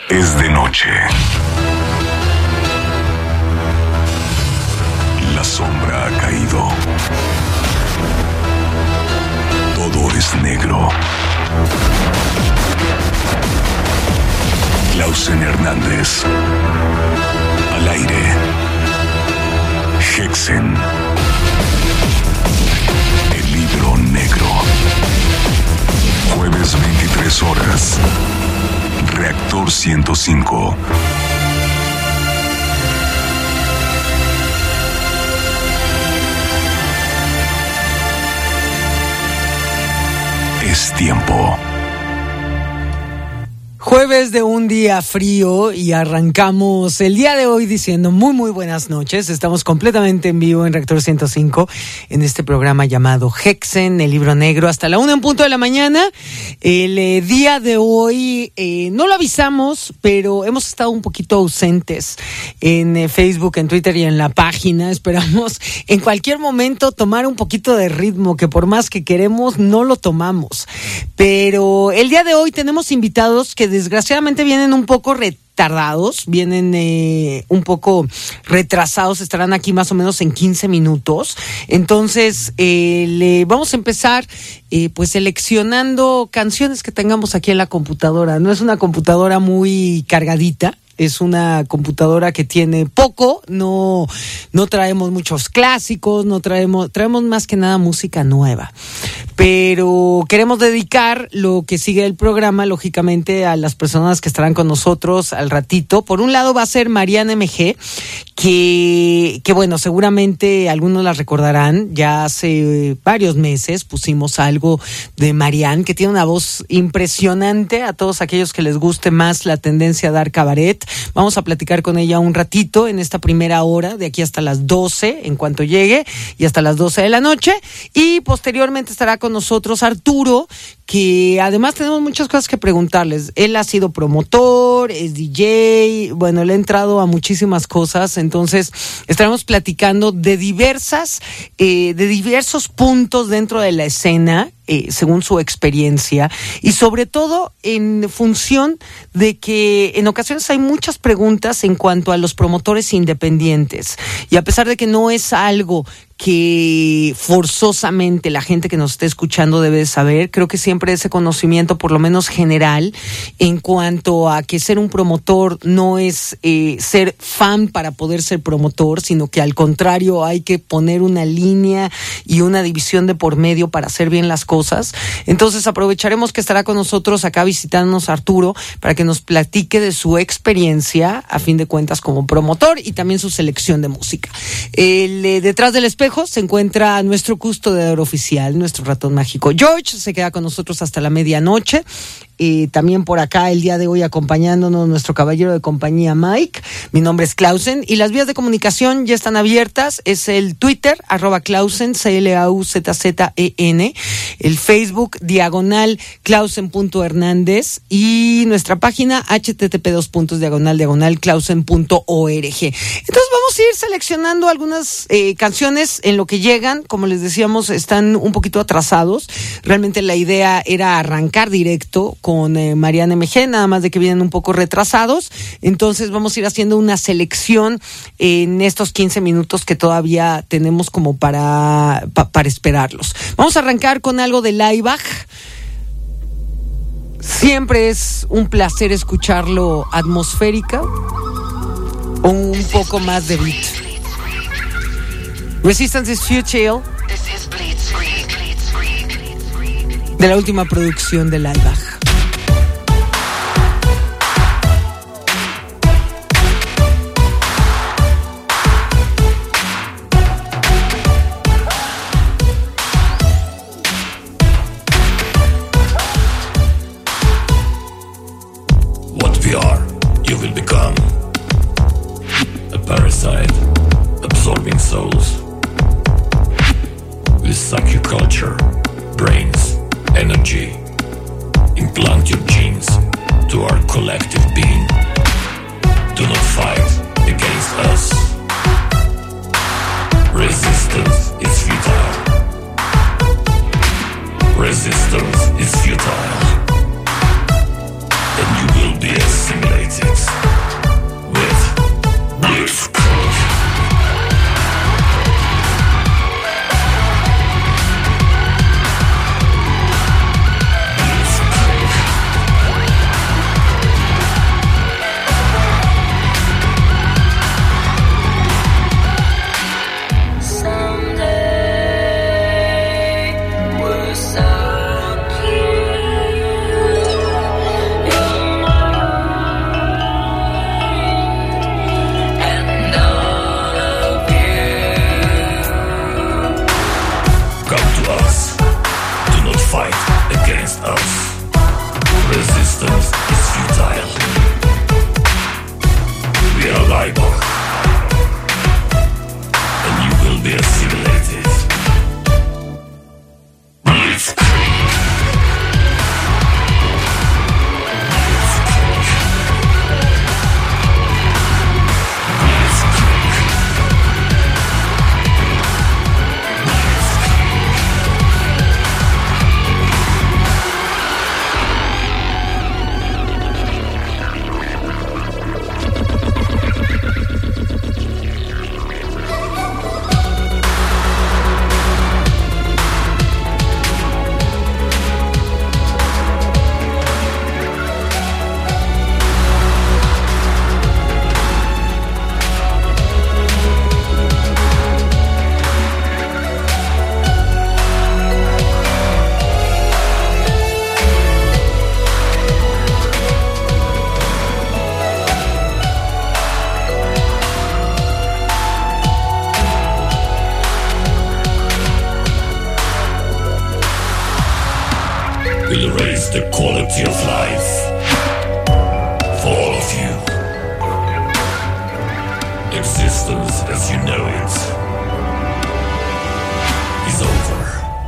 Es de noche. La sombra ha caído. Todo es negro. Clausen Hernández. Al aire. Hexen. El libro negro. Jueves 23 horas. Reactor 105. Es tiempo. Jueves de un día frío y arrancamos el día de hoy diciendo muy buenas noches. Estamos completamente en vivo en Reactor 105 en este programa llamado Hexen, el libro negro, hasta la 1:00 a.m. El día de hoy no lo avisamos, pero hemos estado un poquito ausentes en Facebook, en Twitter y en la página. Esperamos en cualquier momento tomar un poquito de ritmo, que por más que queremos no lo tomamos. Pero el día de hoy tenemos invitados que desgraciadamente vienen un poco retardados, vienen un poco retrasados, estarán aquí más o menos en 15 minutos. Entonces, le vamos a empezar pues seleccionando canciones que tengamos aquí en la computadora. No es una computadora muy cargadita. Es una computadora que tiene poco, no traemos muchos clásicos, traemos más que nada música nueva. Pero queremos dedicar lo que sigue el programa, lógicamente, a las personas que estarán con nosotros al ratito. Por un lado va a ser Marianne MG, que bueno, seguramente algunos la recordarán. Ya hace varios meses pusimos algo de Marianne, que tiene una voz impresionante. A todos aquellos que les guste más la tendencia a dar cabaret, vamos a platicar con ella un ratito en esta primera hora, de aquí hasta las 12, en cuanto llegue, y hasta las 12 de la noche. Y posteriormente estará con nosotros Arturo, que además tenemos muchas cosas que preguntarles. Él ha sido promotor, es DJ, bueno, le ha entrado a muchísimas cosas. Entonces estaremos platicando de diversos puntos dentro de la escena, según su experiencia, y sobre todo en función de que en ocasiones hay muchas preguntas en cuanto a los promotores independientes, y a pesar de que no es algo que forzosamente la gente que nos esté escuchando debe saber, creo que siempre ese conocimiento, por lo menos general, en cuanto a que ser un promotor no es ser fan para poder ser promotor, sino que al contrario hay que poner una línea y una división de por medio para hacer bien las cosas. Entonces aprovecharemos que estará con nosotros acá visitándonos Arturo para que nos platique de su experiencia, a fin de cuentas, como promotor, y también su selección de música. Detrás del espejo se encuentra nuestro custodiador oficial, nuestro ratón mágico George. Se queda con nosotros hasta la medianoche. También por acá el día de hoy acompañándonos nuestro caballero de compañía Mike. Mi nombre es Clausen y las vías de comunicación ya están abiertas. Es el Twitter @Clausen, CLAUZZEN, el Facebook /Clausen.Hernández y nuestra página http://Clausen.org. Entonces vamos a ir seleccionando algunas canciones en lo que llegan. Como les decíamos, están un poquito atrasados. Realmente la idea era arrancar directo con Marianne MG, nada más de que vienen un poco retrasados. Entonces vamos a ir haciendo una selección en estos 15 minutos que todavía tenemos como para esperarlos. Vamos a arrancar con algo de Laibach. Siempre es un placer escucharlo atmosférica o un poco más de beat. Resistance is Futile, de la última producción de Laibach. Resistance is futile, and you will be assimilated. Resistance as you know it is over.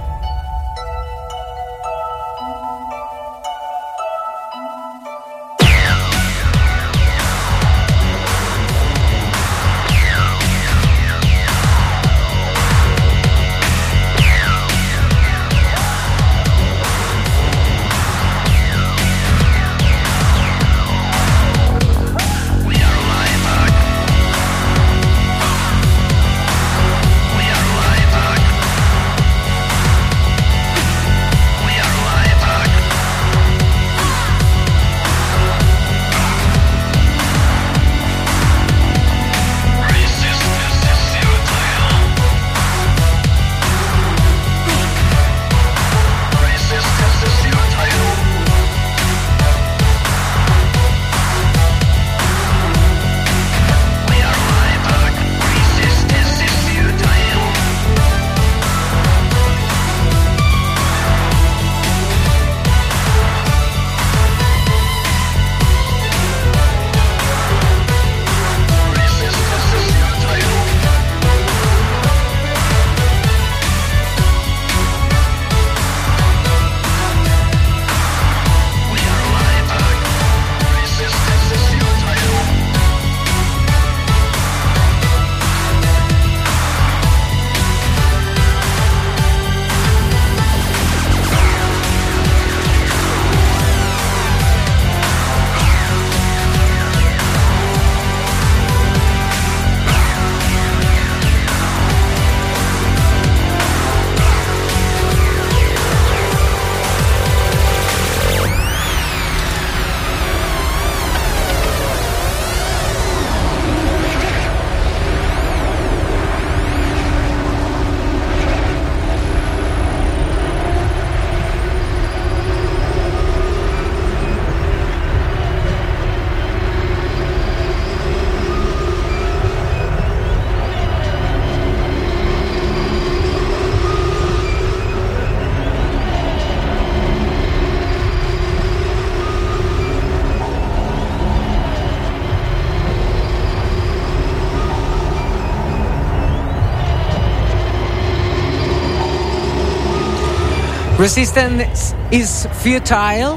Resistance is futile.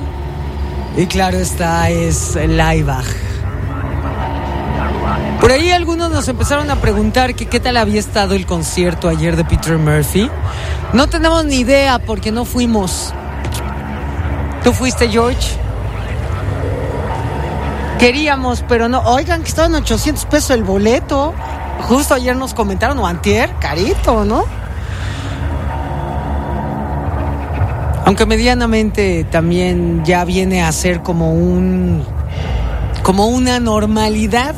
Y claro está, es Laibach. Por ahí algunos nos empezaron a preguntar que qué tal había estado el concierto ayer de Peter Murphy. No tenemos ni idea porque no fuimos. ¿Tú fuiste, George? Queríamos, pero no. Oigan, que estaban 800 pesos el boleto. Justo ayer nos comentaron, o antier, carito, ¿no? Aunque medianamente también ya viene a ser como una normalidad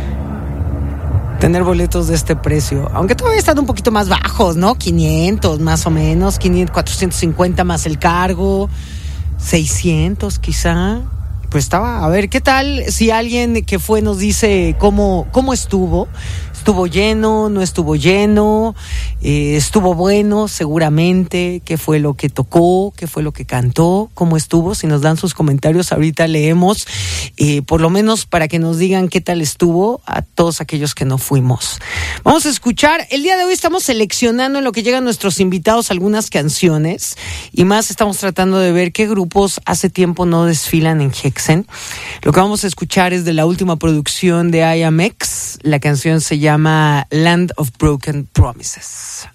tener boletos de este precio. Aunque todavía están un poquito más bajos, ¿no? 500 más o menos, 500, 450 más el cargo, 600 quizá. Pues estaba, a ver, ¿qué tal si alguien que fue nos dice cómo estuvo? ¿Estuvo lleno? ¿No estuvo lleno? ¿Estuvo bueno? Seguramente. ¿Qué fue lo que tocó? ¿Qué fue lo que cantó? ¿Cómo estuvo? Si nos dan sus comentarios, ahorita leemos, por lo menos para que nos digan qué tal estuvo a todos aquellos que no fuimos. Vamos a escuchar. El día de hoy estamos seleccionando en lo que llegan nuestros invitados algunas canciones y más estamos tratando de ver qué grupos hace tiempo no desfilan en Hexen. Lo que vamos a escuchar es de la última producción de IMX. La canción se llama Land of Broken Promises.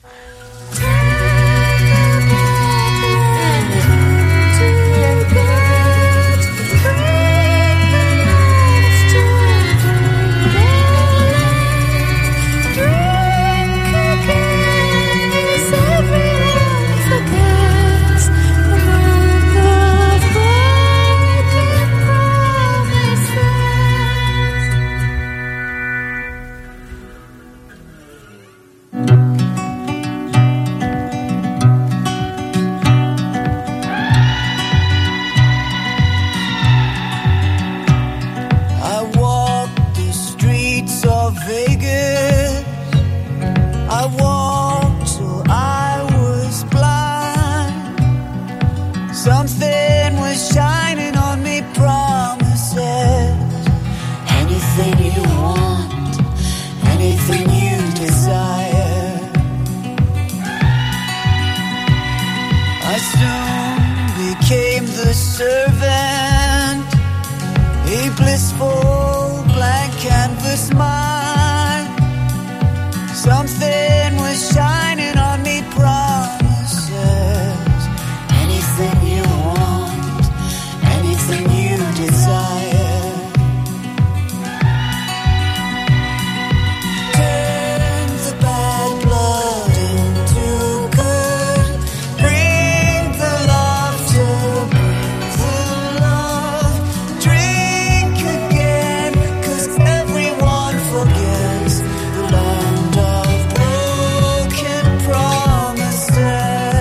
blissful blank canvas mind. Something was shining on me, promises. Anything you want, anything you desire. Turn the bad blood into good. Bring the laughter, bring the love. Drink again, 'cause everyone forgets the land of broken promises.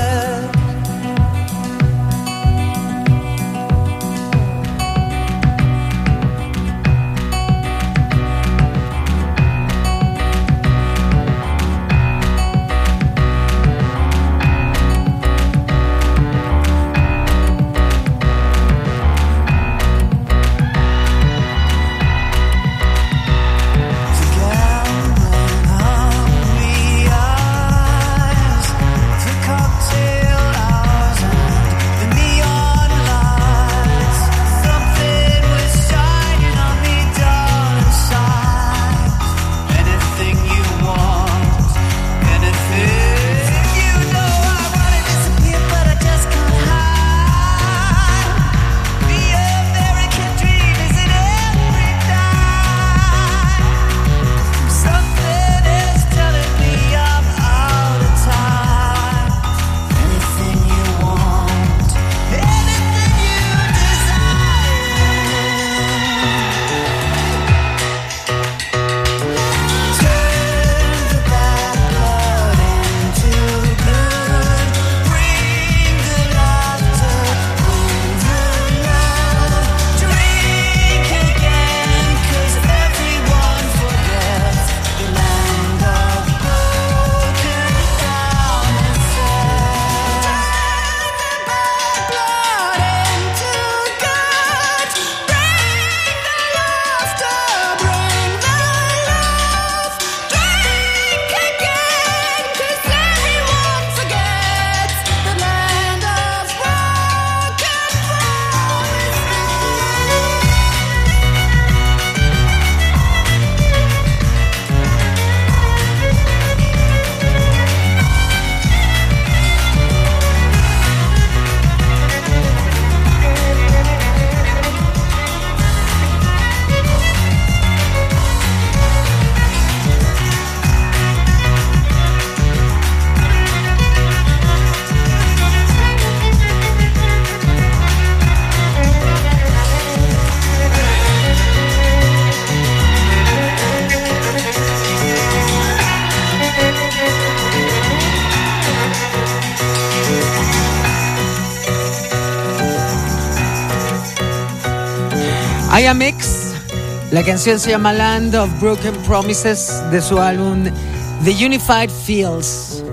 I Am X, la canción se llama Land of Broken Promises de su álbum The Unified Fields.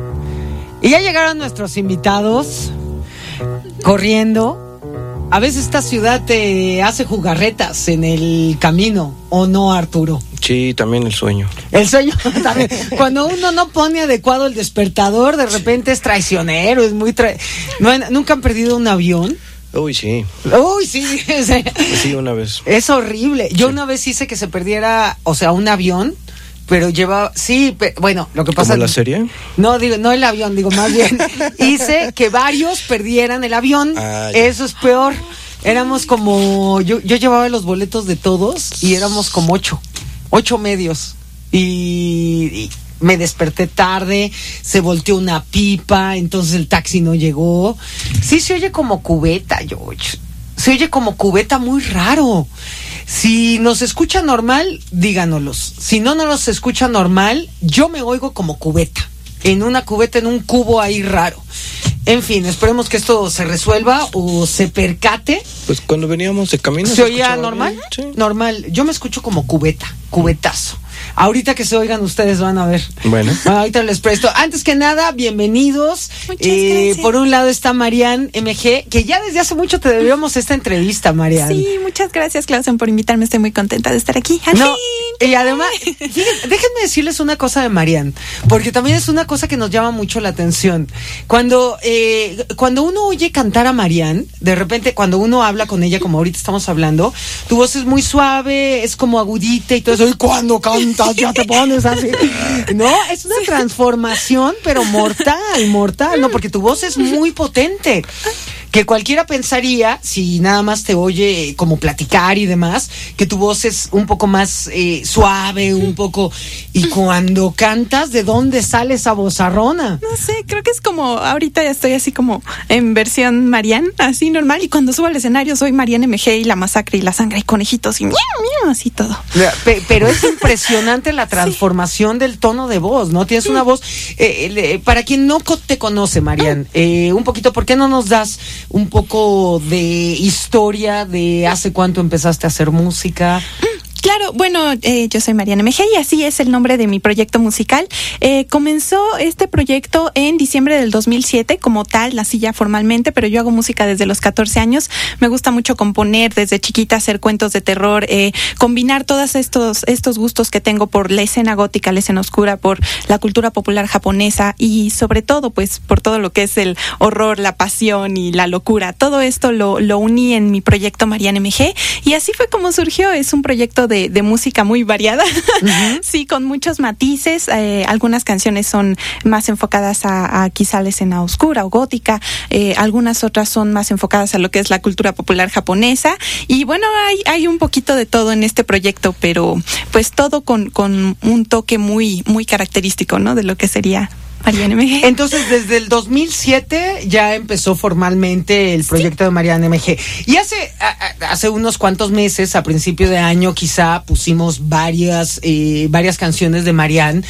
Y ya llegaron nuestros invitados corriendo. A veces esta ciudad te hace jugarretas en el camino, ¿o no, Arturo? Sí, también el sueño. El sueño también. Cuando uno no pone adecuado el despertador, de repente es traicionero, es muy ¿Nunca han perdido un avión? Uy, sí. Uy, sí. Sí, una vez. Es horrible. Yo Sí. una vez hice que se perdiera, o sea, un avión, pero llevaba, sí, bueno, lo que pasa... ¿Como la serie? No, digo, no el avión, digo, más bien, hice que varios perdieran el avión. Ya. Eso es peor. Éramos como, yo llevaba los boletos de todos y éramos como 8 medios. Y me desperté tarde, se volteó una pipa, entonces el taxi no llegó. Sí, se oye como cubeta, George. Se oye como cubeta muy raro. Si nos escucha normal, díganoslos. Si no nos escucha normal, yo me oigo como cubeta. En una cubeta, en un cubo ahí raro. En fin, esperemos que esto se resuelva o se percate. Pues cuando veníamos de camino... ¿Se oía escuchaba normal? bien. Sí. Normal. Yo me escucho como cubetazo. Ahorita que se oigan ustedes van a ver. Bueno. Ahorita les presto. Antes que nada, bienvenidos. Muchas gracias. Por un lado está Marian MG, que ya desde hace mucho te debíamos esta entrevista, Marian. Sí, muchas gracias, Clausen, por invitarme. Estoy muy contenta de estar aquí. ¡Al No, fin! Y además, fíjense, déjenme decirles una cosa de Marianne, porque también es una cosa que nos llama mucho la atención. Cuando uno oye cantar a Marianne, de repente cuando uno habla con ella, como ahorita estamos hablando, tu voz es muy suave, es como agudita y todo eso, y cuando cantas ya te pones así. No, es una transformación, pero mortal, ¿no? Porque tu voz es muy potente. Que cualquiera pensaría, si nada más te oye como platicar y demás, que tu voz es un poco más suave, un poco... Y cuando cantas, ¿de dónde sale esa vozarrona? No sé, creo que es como, ahorita ya estoy así como en versión Marianne, así normal, y cuando subo al escenario soy Marianne MG y la masacre y la sangre y conejitos y miau, miau, así todo. Pero es impresionante la transformación del tono de voz, ¿no? Tienes una voz... para quien no te conoce, Marianne, un poquito, ¿por qué no nos das un poco de historia de hace cuánto empezaste a hacer música? Claro, bueno, yo soy Marianne MG y así es el nombre de mi proyecto musical. Comenzó este proyecto en diciembre del 2007, como tal, nací ya formalmente, pero yo hago música desde los 14 años. Me gusta mucho componer desde chiquita, hacer cuentos de terror, combinar todos estos gustos que tengo por la escena gótica, la escena oscura, por la cultura popular japonesa y sobre todo, pues, por todo lo que es el horror, la pasión y la locura. Todo esto lo uní en mi proyecto Marianne MG y así fue como surgió. Es un proyecto de música muy variada, sí, con muchos matices. Algunas canciones son más enfocadas a quizá la escena oscura o gótica, algunas otras son más enfocadas a lo que es la cultura popular japonesa y bueno, hay un poquito de todo en este proyecto, pero pues todo con un toque muy, muy característico, ¿no? De lo que sería Marianne MG. Entonces, desde el 2007 ya empezó formalmente el proyecto de Marianne MG. Y hace unos cuantos meses, a principio de año, quizá pusimos varias canciones de Marianne.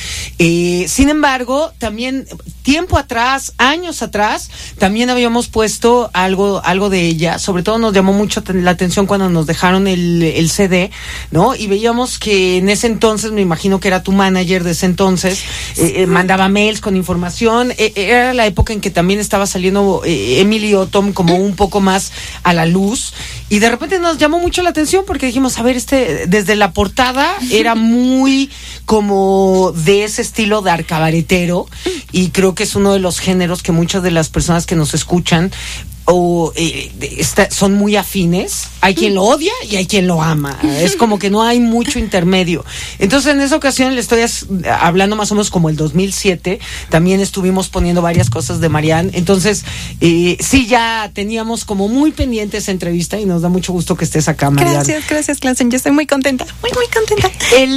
Sin embargo, también tiempo atrás, años atrás, también habíamos puesto algo de ella. Sobre todo nos llamó mucho la atención cuando nos dejaron el CD, ¿no? Y veíamos que en ese entonces, me imagino que era tu manager de ese entonces, mandaba mails con información. Era la época en que también estaba saliendo Emily Autumn como un poco más a la luz y de repente nos llamó mucho la atención porque dijimos, a ver, desde la portada era muy como de ese estilo dark cabaretero y creo que es uno de los géneros que muchas de las personas que nos escuchan son muy afines. Hay quien lo odia y hay quien lo ama. Es como que no hay mucho intermedio. Entonces, en esa ocasión le estoy hablando más o menos como el 2007. También estuvimos poniendo varias cosas de Marianne. Entonces, sí, ya teníamos como muy pendiente esa entrevista y nos da mucho gusto que estés acá, Marianne. Gracias, Clausen. Yo estoy muy contenta. Muy, muy contenta.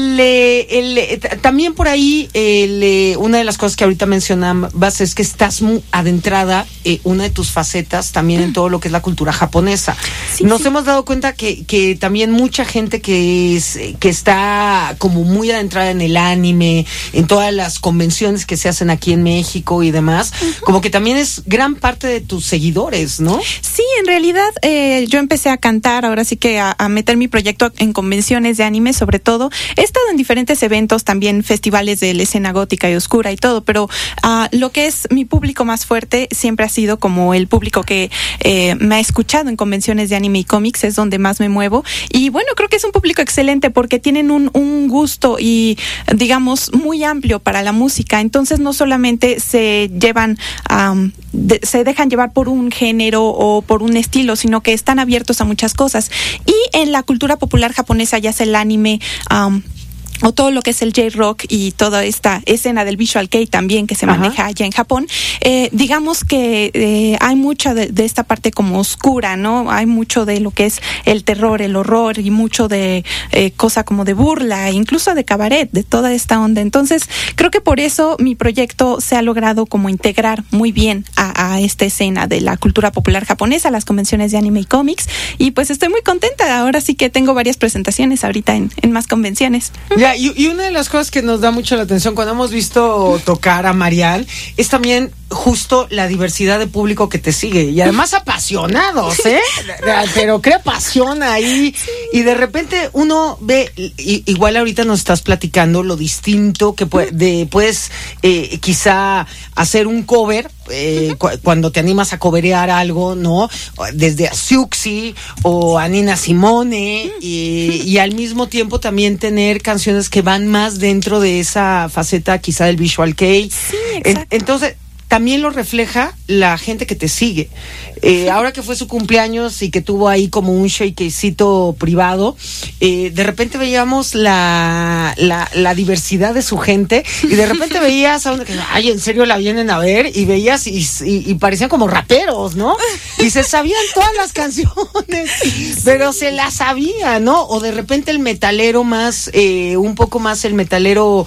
También por ahí, una de las cosas que ahorita mencionabas es que estás muy adentrada, una de tus facetas también en todo lo que es la cultura japonesa. Sí, nos hemos dado cuenta que también mucha gente que está como muy adentrada en el anime, en todas las convenciones que se hacen aquí en México y demás, como que también es gran parte de tus seguidores, ¿no? Sí, en realidad yo empecé a cantar, ahora sí que a meter mi proyecto en convenciones de anime sobre todo. He estado en diferentes eventos, también festivales de la escena gótica y oscura y todo, pero lo que es mi público más fuerte siempre ha sido como el público que me ha escuchado en convenciones de anime y cómics, es donde más me muevo. Y bueno, creo que es un público excelente porque tienen un gusto y digamos muy amplio para la música. Entonces no solamente se dejan llevar por un género o por un estilo, sino que están abiertos a muchas cosas. Y en la cultura popular japonesa, ya sea el anime, o todo lo que es el J-Rock y toda esta escena del Visual Kei también que se maneja allá en Japón, digamos que hay mucha de esta parte como oscura, ¿no? Hay mucho de lo que es el terror, el horror y mucho de cosa como de burla, incluso de cabaret, de toda esta onda. Entonces, creo que por eso mi proyecto se ha logrado como integrar muy bien a esta escena de la cultura popular japonesa, las convenciones de anime y cómics, y pues estoy muy contenta. Ahora sí que tengo varias presentaciones ahorita en más convenciones. Ya, y una de las cosas que nos da mucho la atención cuando hemos visto tocar a Marianne es también justo la diversidad de público que te sigue y además apasionados, pero qué pasión ahí. Y de repente uno ve, igual ahorita nos estás platicando lo distinto que puedes quizá hacer un cover cuando te animas a coberear algo, ¿no? Desde a Siuxi o a Nina Simone y al mismo tiempo también tener canciones que van más dentro de esa faceta quizá del visual kei. Sí, exacto. Entonces, también lo refleja la gente que te sigue. Ahora que fue su cumpleaños y que tuvo ahí como un shakecito privado, de repente veíamos la diversidad de su gente y de repente veías a uno que, ay, en serio la vienen a ver, y veías y parecían como raperos, ¿no? Y se sabían todas las canciones, pero se las sabían, ¿no? O de repente el metalero más, un poco más el metalero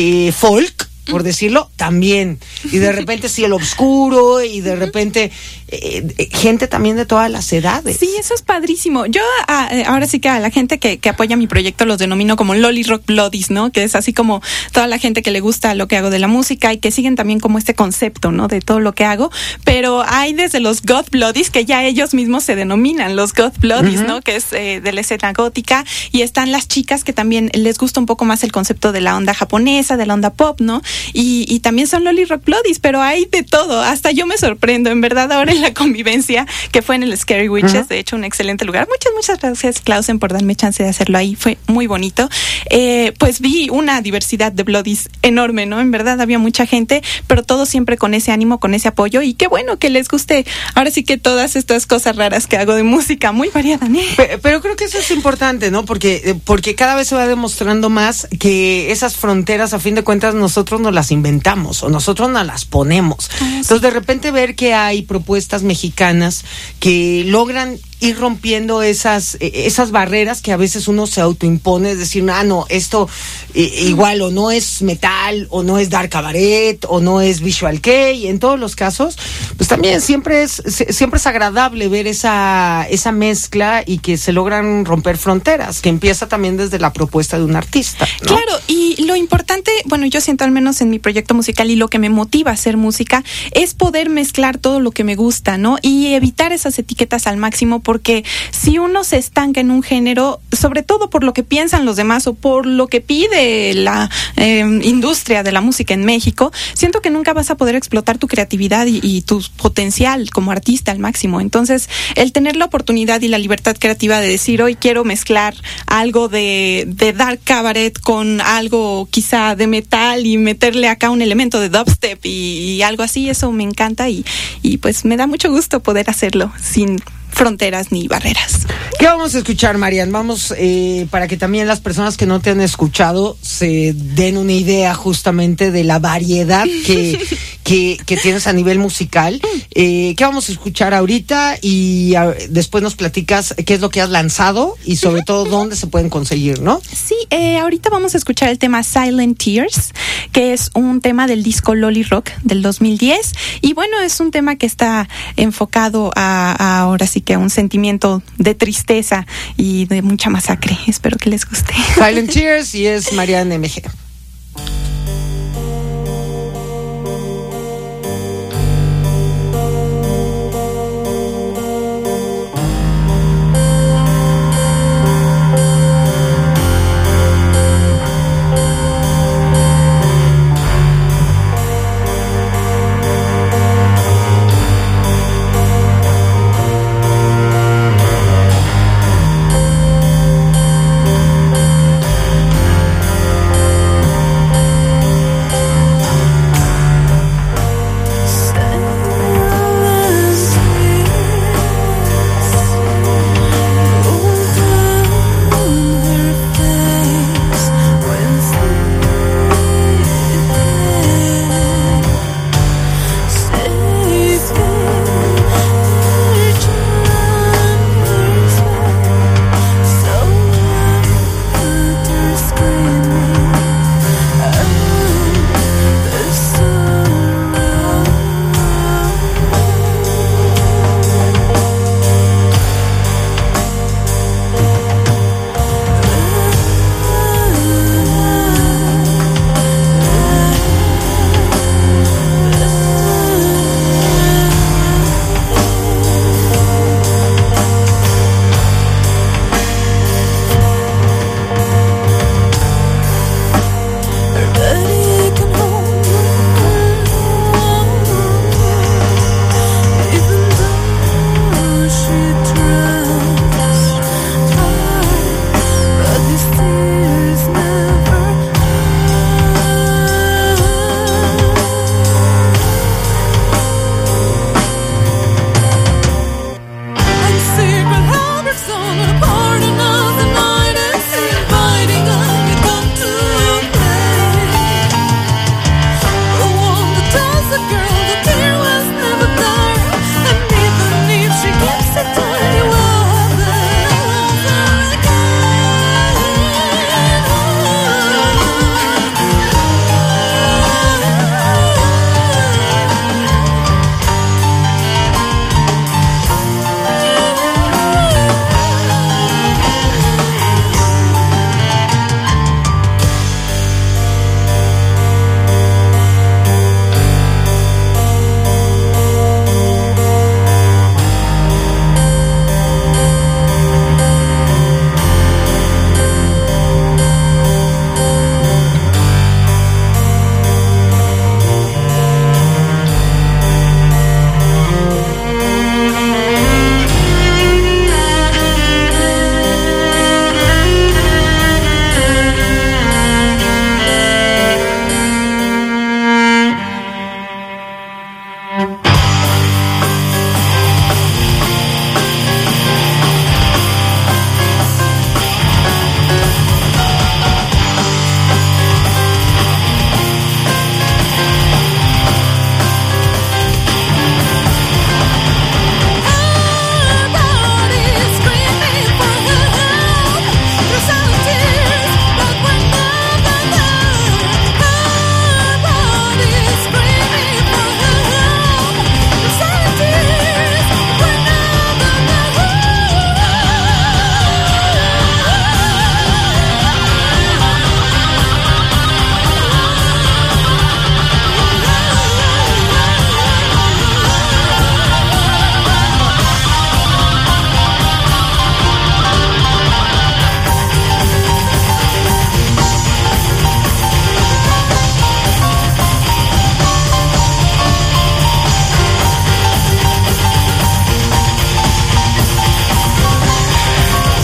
folk, por decirlo, también. Y de repente cielo oscuro y de repente gente también de todas las edades. Sí, eso es padrísimo. Yo ahora sí que a la gente que apoya mi proyecto los denomino como Loli Rock Bloodies, ¿no? Que es así como toda la gente que le gusta lo que hago de la música y que siguen también como este concepto, ¿no? De todo lo que hago. Pero hay desde los Goth Bloodies, que ya ellos mismos se denominan los Goth Bloodies, ¿no? Que es de la escena gótica. Y están las chicas que también les gusta un poco más el concepto de la onda japonesa, de la onda pop, ¿no? Y también son Loli Rock Bloodies, pero hay de todo. Hasta yo me sorprendo, en verdad, ahora en la convivencia que fue en el Scary Witches, de hecho un excelente lugar. Muchas gracias, Clausen, por darme chance de hacerlo ahí, fue muy bonito. Pues vi una diversidad de Bloodies enorme, ¿no? En verdad había mucha gente, pero todo siempre con ese ánimo, con ese apoyo, y qué bueno que les guste ahora sí que todas estas cosas raras que hago de música, muy variada, ¿no? Pero creo que eso es importante, ¿no? Porque cada vez se va demostrando más que esas fronteras, a fin de cuentas, nosotros nos las inventamos o nosotros nos las ponemos. Entonces, de repente ver que hay propuestas mexicanas que logran ir rompiendo esas barreras que a veces uno se autoimpone, es decir, no, esto igual o no es metal, o no es dark cabaret, o no es visual kei. En todos los casos, pues también siempre es agradable ver esa mezcla y que se logran romper fronteras, que empieza también desde la propuesta de un artista, ¿no? Claro, y lo importante, bueno, yo siento al menos en mi proyecto musical y lo que me motiva a hacer música es poder mezclar todo lo que me gusta, ¿no? Y evitar esas etiquetas al máximo, porque si uno se estanca en un género, sobre todo por lo que piensan los demás o por lo que pide la industria de la música en México, siento que nunca vas a poder explotar tu creatividad y tu potencial como artista al máximo. Entonces, el tener la oportunidad y la libertad creativa de decir, hoy quiero mezclar algo de dark cabaret con algo quizá de metal y meterle acá un elemento de dubstep y algo así, eso me encanta y pues me da mucho gusto poder hacerlo sin fronteras ni barreras. ¿Qué vamos a escuchar, Marian? Vamos, para que también las personas que no te han escuchado se den una idea justamente de la variedad que tienes a nivel musical. ¿Qué vamos a escuchar ahorita? Y después nos platicas qué es lo que has lanzado y sobre todo dónde se pueden conseguir, ¿no? Sí, ahorita vamos a escuchar el tema Silent Tears, que es un tema del disco Loli Rock del 2010. Y bueno, es un tema que está enfocado a ahora sí que a un sentimiento de tristeza y de mucha masacre. Espero que les guste. Silent Tears, y es Marian MG.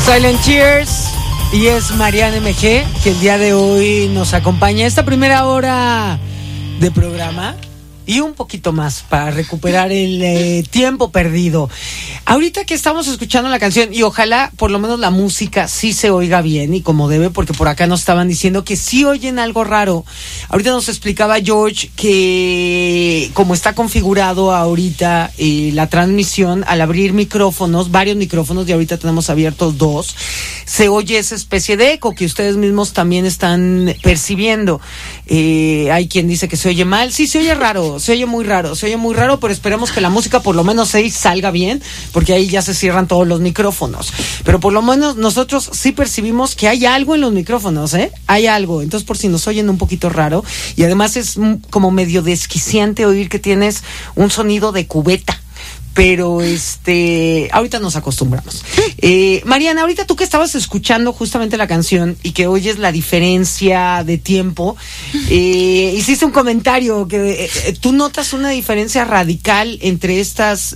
Silent Tears y es Mariana MG que el día de hoy nos acompaña esta primera hora de programa y un poquito más para recuperar el tiempo perdido. Ahorita que estamos escuchando la canción, y ojalá por lo menos la música sí se oiga bien y como debe, porque por acá nos estaban diciendo que sí oyen algo raro. Ahorita nos explicaba George que como está configurado ahorita la transmisión, al abrir micrófonos, varios micrófonos, y ahorita tenemos abiertos 2, se oye esa especie de eco que ustedes mismos también están percibiendo. Hay quien dice que se oye mal. Sí, se oye raro, se oye muy raro, pero esperemos que la música por lo menos salga bien, porque ahí ya se cierran todos los micrófonos. Pero por lo menos nosotros sí percibimos que hay algo en los micrófonos, hay algo. Entonces, por si nos oyen un poquito raro, y además es como medio desquiciante oír que tienes un sonido de cubeta. Pero ahorita nos acostumbramos. Mariana, ahorita tú que estabas escuchando justamente la canción y que oyes la diferencia de tiempo, hiciste un comentario que tú notas una diferencia radical entre estas.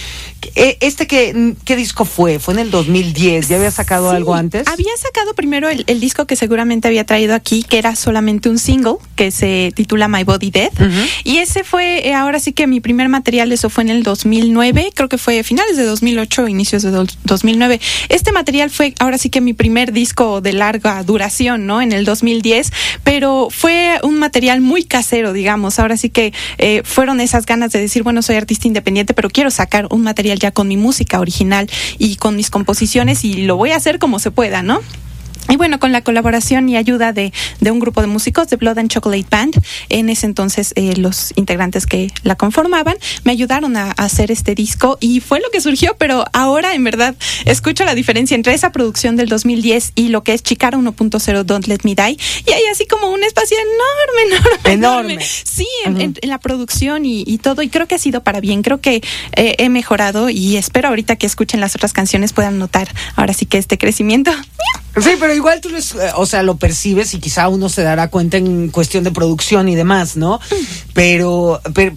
¿Qué disco fue? Fue en el 2010. ¿Ya había sacado algo antes? Había sacado primero el disco que seguramente había traído aquí, que era solamente un single, que se titula My Body Dead. Uh-huh. Y ese fue, ahora sí que mi primer material, eso fue en el 2009. Creo que fue finales de 2008, inicios de 2009. Este material fue ahora sí que mi primer disco de larga duración, ¿no? En el 2010, pero fue un material muy casero, digamos. Ahora sí que fueron esas ganas de decir, bueno, soy artista independiente, pero quiero sacar un material ya con mi música original y con mis composiciones, y lo voy a hacer como se pueda, ¿no? Y bueno, con la colaboración y ayuda de un grupo de músicos de Blood and Chocolate Band, en ese entonces los integrantes que la conformaban me ayudaron a hacer este disco, y fue lo que surgió. Pero ahora en verdad escucho la diferencia entre esa producción del 2010 y lo que es Chikara 1.0 Don't Let Me Die, y hay así como un espacio enorme. Sí, en la producción y todo, y creo que ha sido para bien. Creo que he mejorado, y espero ahorita que escuchen las otras canciones puedan notar ahora sí que este crecimiento. Sí, pero igual tú lo percibes, y quizá uno se dará cuenta en cuestión de producción y demás, ¿no? Pero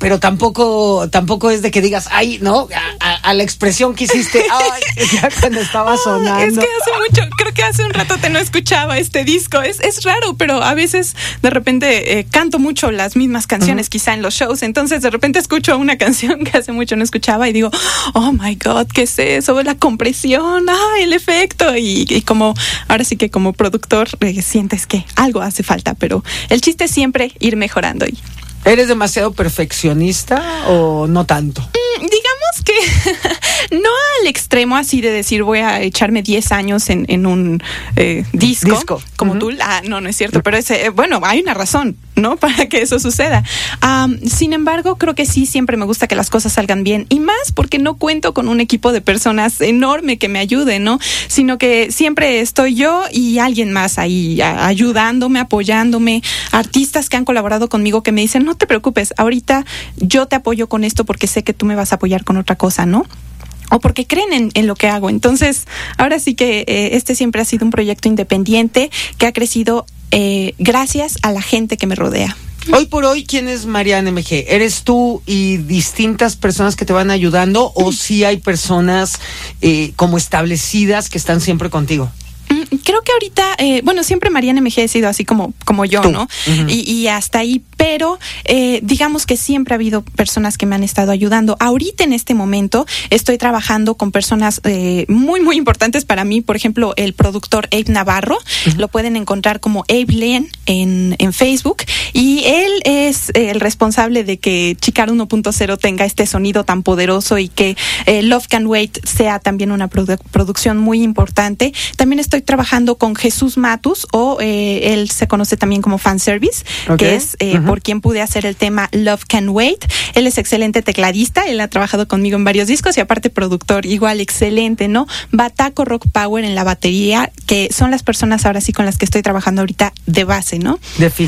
tampoco es de que digas, ay, ¿no? A la expresión que hiciste, ay, ya cuando estaba sonando. Es que creo que hace un rato no escuchaba este disco. Es raro, pero a veces de repente canto mucho las mismas canciones, quizá en los shows. Entonces de repente escucho una canción que hace mucho no escuchaba y digo, oh my God, ¿qué es eso? La compresión, el efecto, y como ahora sí que como productor sientes que algo hace falta, pero el chiste es siempre ir mejorando. ¿Eres demasiado perfeccionista o no tanto? Digamos que no al extremo así de decir voy a echarme 10 años en un disco como tú. No es cierto, pero bueno, hay una razón, ¿no? Para que eso suceda. Sin embargo, creo que sí, siempre me gusta que las cosas salgan bien, y más porque no cuento con un equipo de personas enorme que me ayude, ¿no? Sino que siempre estoy yo y alguien más ahí ayudándome, apoyándome, artistas que han colaborado conmigo que me dicen, no te preocupes, ahorita yo te apoyo con esto porque sé que tú me vas a apoyar con otra cosa, ¿no? O porque creen en lo que hago. Entonces, ahora sí que este siempre ha sido un proyecto independiente que ha crecido gracias a la gente que me rodea. Hoy por hoy, ¿quién es Mariana MG? ¿Eres tú y distintas personas que te van ayudando, o sí hay personas como establecidas que están siempre contigo? Creo que ahorita, siempre Mariana MG ha sido así como yo, ¿tú? ¿No? Uh-huh. Y hasta ahí, pero digamos que siempre ha habido personas que me han estado ayudando. Ahorita en este momento estoy trabajando con personas muy, muy importantes para mí. Por ejemplo, el productor Abe Navarro, uh-huh. Lo pueden encontrar como Abe Len en Facebook, y él es el responsable de que Chikara 1.0 tenga este sonido tan poderoso, y que Love Can Wait sea también una producción muy importante. También estoy trabajando con Jesús Matus, o él se conoce también como Fanservice, okay. Que es por quien pude hacer el tema Love Can Wait. Él es excelente tecladista, él ha trabajado conmigo en varios discos, y aparte productor, igual excelente, ¿no? Bataco Rock Power en la batería, que son las personas ahora sí con las que estoy trabajando ahorita de base, ¿no? De fijo.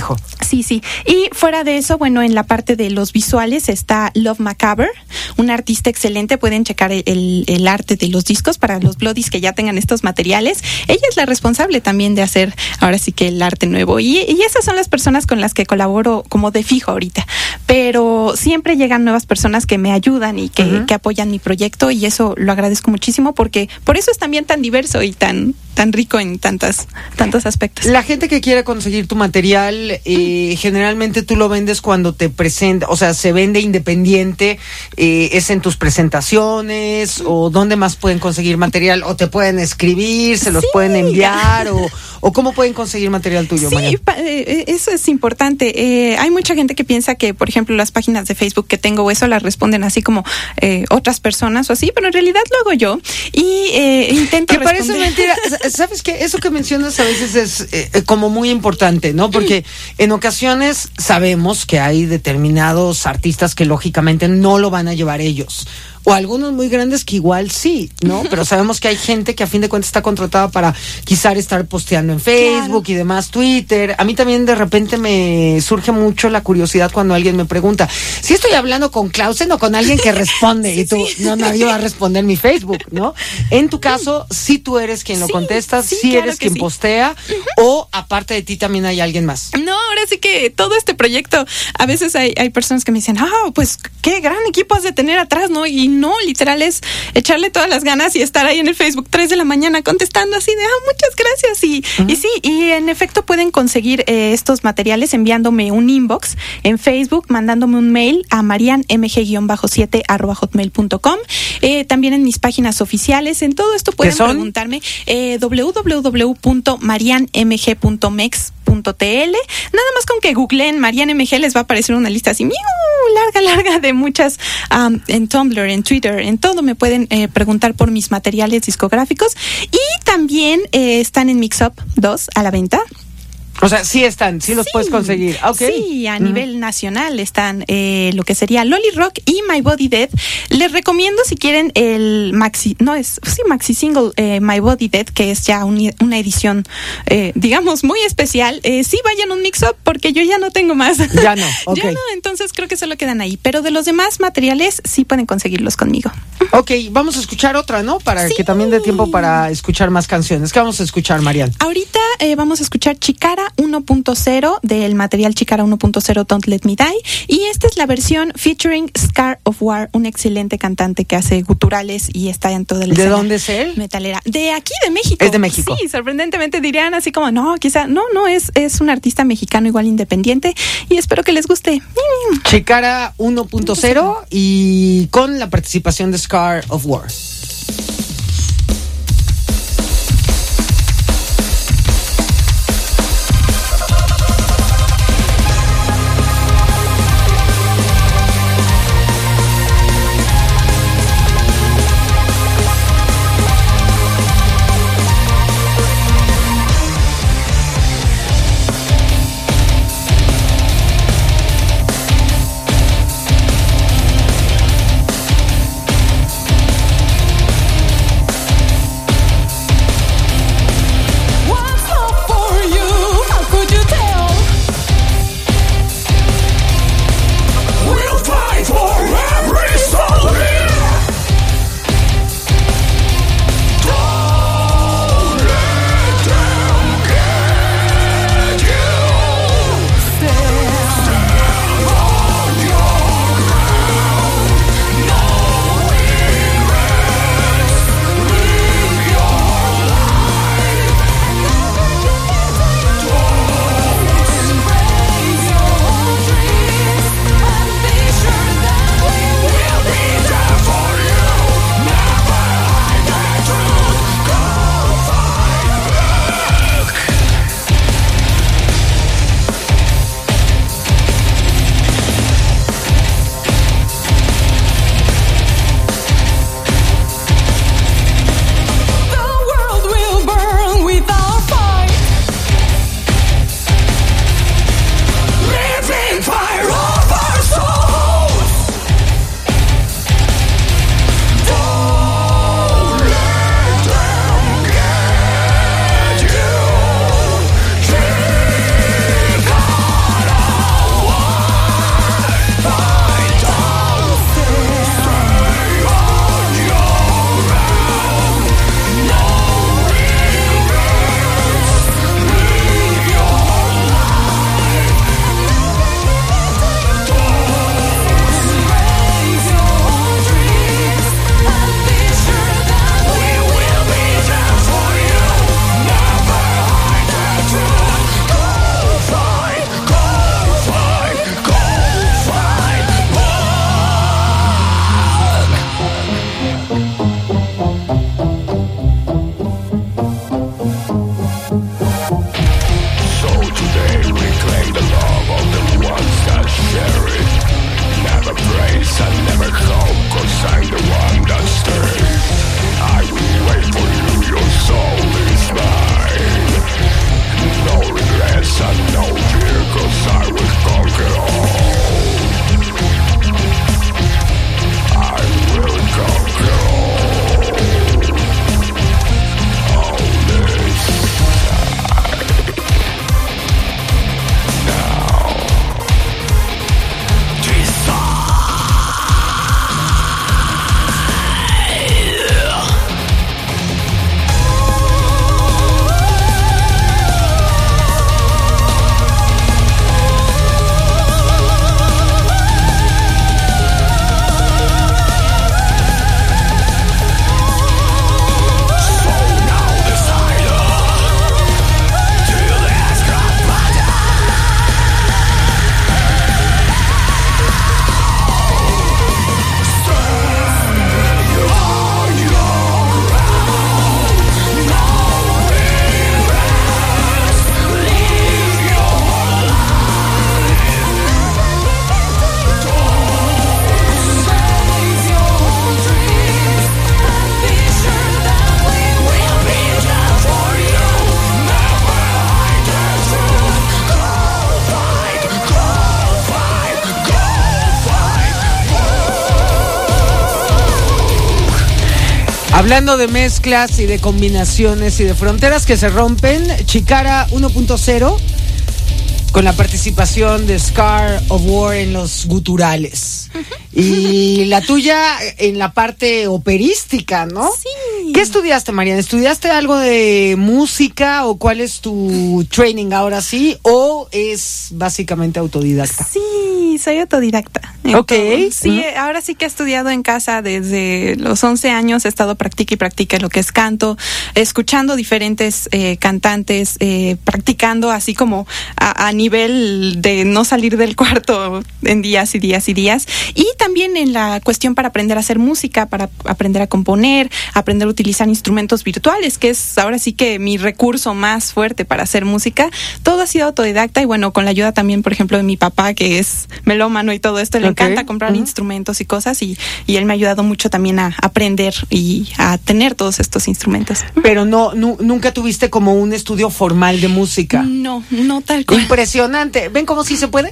Sí. Y fuera de eso, bueno, en la parte de los visuales está Love Macabre, una artista excelente. Pueden checar el arte de los discos para los bloodies que ya tengan estos materiales. Ella es la responsable también de hacer ahora sí que el arte nuevo. Y esas son las personas con las que colaboro como de fijo ahorita. Pero siempre llegan nuevas personas que me ayudan y que apoyan mi proyecto, y eso lo agradezco muchísimo, porque por eso es también tan diverso y tan rico en tantos aspectos. La gente que quiere conseguir tu material, generalmente tú lo vendes cuando te presenta, o sea, se vende independiente, es en tus presentaciones, o dónde más pueden conseguir material, o te pueden escribir, se los pueden enviar, o cómo pueden conseguir material tuyo, María. Eso es importante. Hay mucha gente que piensa que, por ejemplo, las páginas de Facebook que tengo o eso las responden así como otras personas o así, pero en realidad lo hago yo y intento que parece responder. mentira. ¿Sabes qué? Eso que mencionas a veces es como muy importante, ¿no? Porque en ocasiones sabemos que hay determinados artistas que lógicamente no lo van a llevar ellos. O algunos muy grandes que igual sí, ¿no? Pero sabemos que hay gente que a fin de cuentas está contratada para quizás estar posteando en Facebook y demás, Twitter. A mí también de repente me surge mucho la curiosidad cuando alguien me pregunta si estoy hablando con Clausen o con alguien que responde y tú, no, nadie va a responder mi Facebook, ¿no? En tu caso, sí tú eres quien lo contestas, sí claro eres que quien sí. postea, o aparte de ti también hay alguien más. No, ahora sí que todo este proyecto, a veces hay personas que me dicen, pues qué gran equipo has de tener atrás, ¿no? Y no, literal es echarle todas las ganas y estar ahí en el Facebook 3 de la mañana contestando así de, muchas gracias. Y sí, y en efecto pueden conseguir estos materiales enviándome un inbox en Facebook, mandándome un mail a marianmg-7@hotmail.com. También en mis páginas oficiales, en todo esto pueden preguntarme, www.marianmg.mex.tl. Nada más con que googleen Marian MG les va a aparecer una lista así larga de muchas, en Tumblr, en Twitter, en todo me pueden preguntar por mis materiales discográficos, y también están en Mixup 2 a la venta. O sea, sí están, sí los puedes conseguir. Okay. Sí, a nivel nacional están lo que sería Lolly Rock y My Body Dead. Les recomiendo si quieren el maxi single My Body Dead, que es ya una edición, digamos, muy especial. Sí vayan a un mix-up porque yo ya no tengo más. Ya no, ok. Ya no, entonces creo que solo quedan ahí. Pero de los demás materiales sí pueden conseguirlos conmigo. Ok, vamos a escuchar otra, ¿no? Para que también dé tiempo para escuchar más canciones. ¿Qué vamos a escuchar, Marian? Ahorita vamos a escuchar Chicara 1.0 del material Chicara 1.0 Don't Let Me Die, y esta es la versión featuring Scar of War, un excelente cantante que hace guturales y está en toda la escena. ¿De dónde es él? Metalera. De aquí, de México. Es de México. Sí, sorprendentemente dirían así como, no, quizá, no, es un artista mexicano igual independiente, y espero que les guste. Chicara 1.0 y con la participación de Scar of War. Hablando de mezclas y de combinaciones y de fronteras que se rompen, Chikara 1.0 con la participación de Scar of War en los guturales. Y la tuya en la parte operística, ¿no? Sí. ¿Qué estudiaste, Mariana? ¿Estudiaste algo de música o cuál es tu training ahora sí? ¿O es básicamente autodidacta? Sí, soy autodidacta. Ok. Sí, ahora sí que he estudiado en casa desde los 11 años. He estado practica y practica lo que es canto, escuchando diferentes cantantes, practicando así como a nivel de no salir del cuarto en días y días y días. Y también en la cuestión para aprender a hacer música, para aprender a componer, aprender a utilizar instrumentos virtuales, que es ahora sí que mi recurso más fuerte para hacer música. Todo ha sido autodidacta y bueno, con la ayuda también, por ejemplo, de mi papá, que es melómano y todo esto, le encanta comprar instrumentos y cosas y él me ha ayudado mucho también a aprender y a tener todos estos instrumentos. Pero nunca tuviste como un estudio formal de música. No tal cual. Impresionante. ¿Ven cómo sí se puede?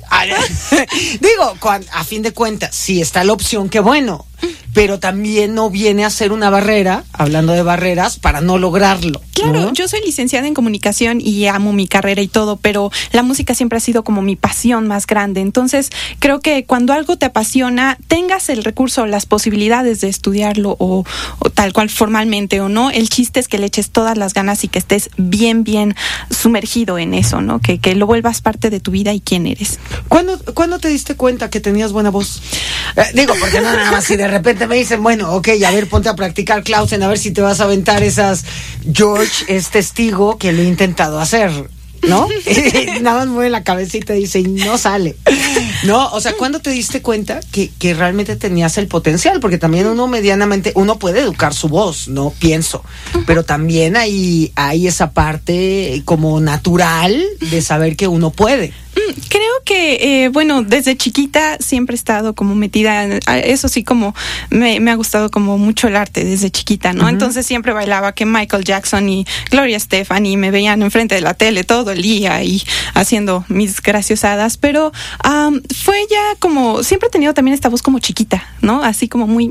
Digo, a fin de cuentas, sí está la opción, qué bueno. Pero también no viene a ser una barrera, hablando de barreras, para no lograrlo. Claro, ¿no? yo soy licenciada en comunicación y amo mi carrera y todo, pero la música siempre ha sido como mi pasión más grande. Entonces, creo que cuando algo te apasiona, tengas el recurso, las posibilidades de estudiarlo o tal cual formalmente o no, el chiste es que le eches todas las ganas y que estés bien sumergido en eso, ¿no? Que lo vuelvas parte de tu vida y quién eres. ¿Cuándo te diste cuenta que tenías buena voz? Digo, porque no nada más si de repente me dicen, bueno, ok, a ver, ponte a practicar, Clausen, a ver si te vas a aventar esas. George es testigo que lo he intentado hacer, ¿no? Y nada más mueve la cabecita y dice, y no sale. No, o sea, ¿cuándo te diste cuenta que realmente tenías el potencial? Porque también uno puede educar su voz, ¿no? Pienso. Pero también hay esa parte como natural de saber que uno puede. Creo que, bueno, desde chiquita siempre he estado como metida en eso, sí, como me ha gustado como mucho el arte desde chiquita, ¿no? Entonces siempre bailaba que Michael Jackson y Gloria Estefan y me veían enfrente de la tele todo el día y haciendo mis graciosadas, pero fue ya como, siempre he tenido también esta voz como chiquita, ¿no? Así como muy...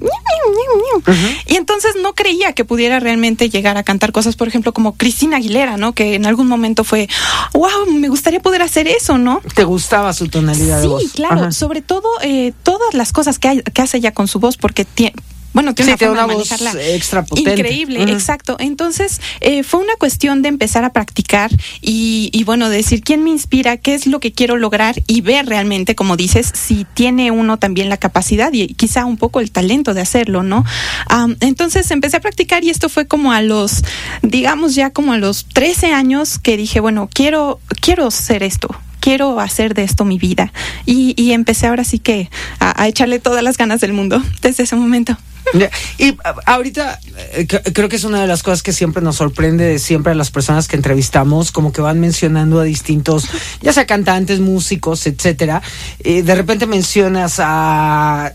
Y entonces no creía que pudiera realmente llegar a cantar cosas, por ejemplo, como Cristina Aguilera, ¿no? Que en algún momento fue, wow, me gustaría poder hacer eso, ¿no? ¿Te gustaba su tonalidad de voz? Sí, claro. Ajá. Sobre todo todas las cosas que hace ella con su voz, porque tiene una forma de manejarla extra potente. Increíble, exacto. Entonces, fue una cuestión de empezar a practicar y bueno, decir quién me inspira, qué es lo que quiero lograr y ver realmente, como dices, si tiene uno también la capacidad y quizá un poco el talento de hacerlo, ¿no? Entonces empecé a practicar y esto fue como digamos ya como a los 13 años que dije, bueno, quiero hacer esto. Quiero hacer de esto mi vida. Y empecé ahora sí que a echarle todas las ganas del mundo desde ese momento. Y ahorita creo que es una de las cosas que siempre nos sorprende de siempre a las personas que entrevistamos, como que van mencionando a distintos, ya sea cantantes, músicos, etcétera. De repente mencionas a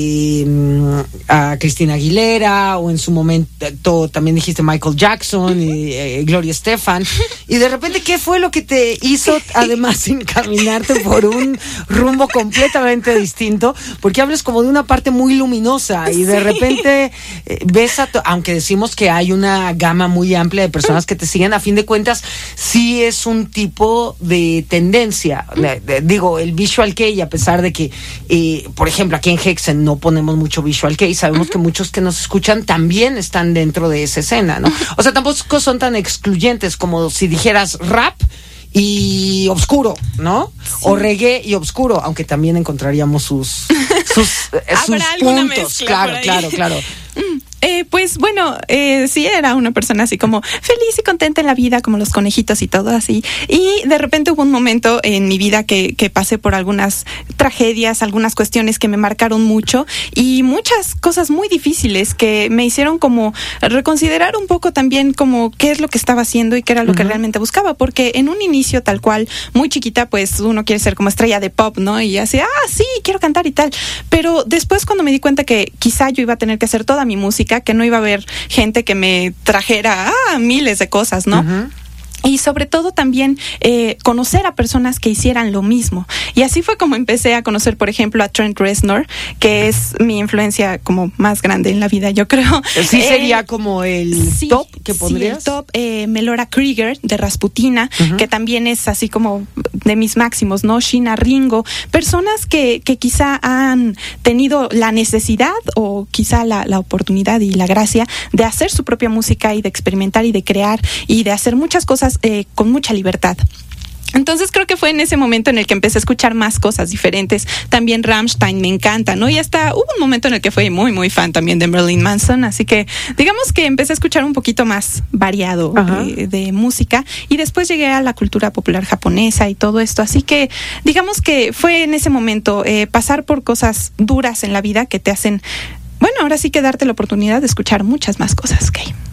Cristina Aguilera, o en su momento también dijiste Michael Jackson y Gloria Estefan, y de repente ¿qué fue lo que te hizo además encaminarte por un rumbo completamente distinto? Porque hablas como de una parte muy luminosa y de repente ves aunque decimos que hay una gama muy amplia de personas que te siguen, a fin de cuentas sí es un tipo de tendencia. Digo, el visual kei, a pesar de que por ejemplo aquí en Hexen no ponemos mucho visual kei, sabemos que muchos que nos escuchan también están dentro de esa escena, ¿no? O sea, tampoco son tan excluyentes como si dijeras rap y obscuro, ¿no? Sí. O reggae y obscuro, aunque también encontraríamos sus puntos. Claro. Pues bueno, sí era una persona así como feliz y contenta en la vida, como los conejitos y todo así. Y de repente hubo un momento en mi vida que pasé por algunas tragedias, algunas cuestiones que me marcaron mucho y muchas cosas muy difíciles que me hicieron como reconsiderar un poco también como qué es lo que estaba haciendo y qué era lo que realmente buscaba. Porque en un inicio tal cual, muy chiquita, pues uno quiere ser como estrella de pop, ¿no? Y así, sí, quiero cantar y tal. Pero después cuando me di cuenta que quizá yo iba a tener que hacer toda mi música, que no iba a haber gente que me trajera miles de cosas, ¿no? Y sobre todo también conocer a personas que hicieran lo mismo. Y así fue como empecé a conocer, por ejemplo, a Trent Reznor, que es mi influencia como más grande en la vida, yo creo. Sí, sería como el top que pondrías. Sí, el top. Melora Krieger, de Rasputina, que también es así como de mis máximos, ¿no? Sheena Ringo. Personas que quizá han tenido la necesidad o quizá la oportunidad y la gracia de hacer su propia música y de experimentar y de crear y de hacer muchas cosas con mucha libertad. Entonces creo que fue en ese momento en el que empecé a escuchar más cosas diferentes. También Rammstein me encanta, ¿no? Y hasta hubo un momento en el que fui muy, muy fan también de Marilyn Manson. Así que digamos que empecé a escuchar un poquito más variado de música. Y después llegué a la cultura popular japonesa y todo esto. Así que digamos que fue en ese momento pasar por cosas duras en la vida que te hacen, bueno, ahora sí que darte la oportunidad de escuchar muchas más cosas que hay.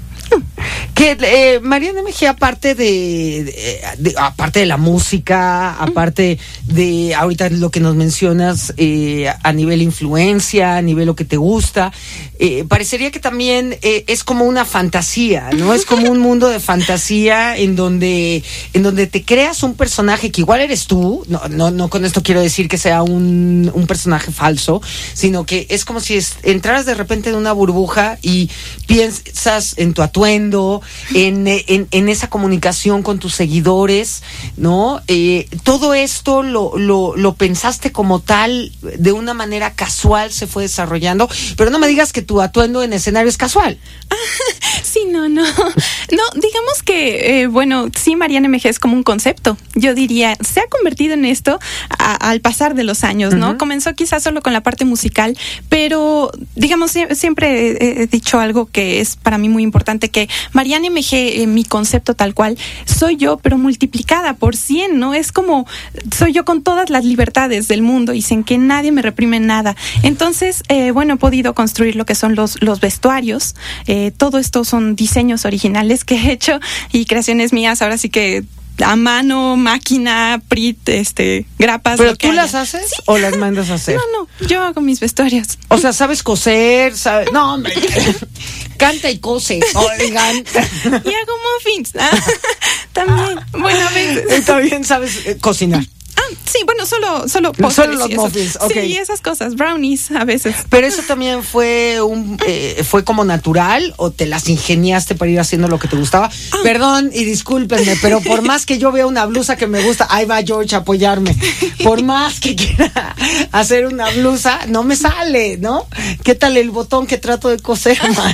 Que Mariana Mejía, aparte aparte de la música, aparte de ahorita lo que nos mencionas a nivel influencia, a nivel lo que te gusta, parecería que también es como una fantasía, ¿no? Es como un mundo de fantasía en donde te creas un personaje que igual eres tú. No con esto quiero decir que sea un personaje falso, sino que es como si entraras de repente en una burbuja y piensas en tu atuendo, en esa comunicación con tus seguidores, ¿no? Todo esto lo pensaste como tal, de una manera casual se fue desarrollando, pero no me digas que tu atuendo en escenario es casual. Sí, no, digamos que, bueno, sí, Mariana Mejía es como un concepto, yo diría, se ha convertido en esto al pasar de los años, ¿no? Comenzó quizás solo con la parte musical, pero, digamos, siempre he dicho algo que es para mí muy importante, que Mariana Mejía, mi concepto tal cual, soy yo, pero multiplicada por 100, ¿no? Es como, soy yo con todas las libertades del mundo y sin que nadie me reprime nada. Entonces, bueno, he podido construir lo que son los vestuarios, todo esto son diseños originales que he hecho y creaciones mías, ahora sí que a mano, máquina, grapas. ¿Pero lo que tú haya. las haces? Sí. ¿O las mandas a hacer? No, yo hago mis vestuarios. O sea, ¿sabes coser? No, hombre, canta y cose, oigan. Y hago muffins. También, bueno, a veces. También sabes cocinar. Sí, bueno, solo postres. Solo los y eso. muffins, ok. Sí, esas cosas, brownies a veces. Pero eso también fue fue como natural, o te las ingeniaste para ir haciendo lo que te gustaba. Perdón y discúlpenme, pero por más que yo vea una blusa que me gusta, ahí va George a apoyarme. Por más que quiera hacer una blusa, no me sale, ¿no? ¿Qué tal el botón que trato de coser?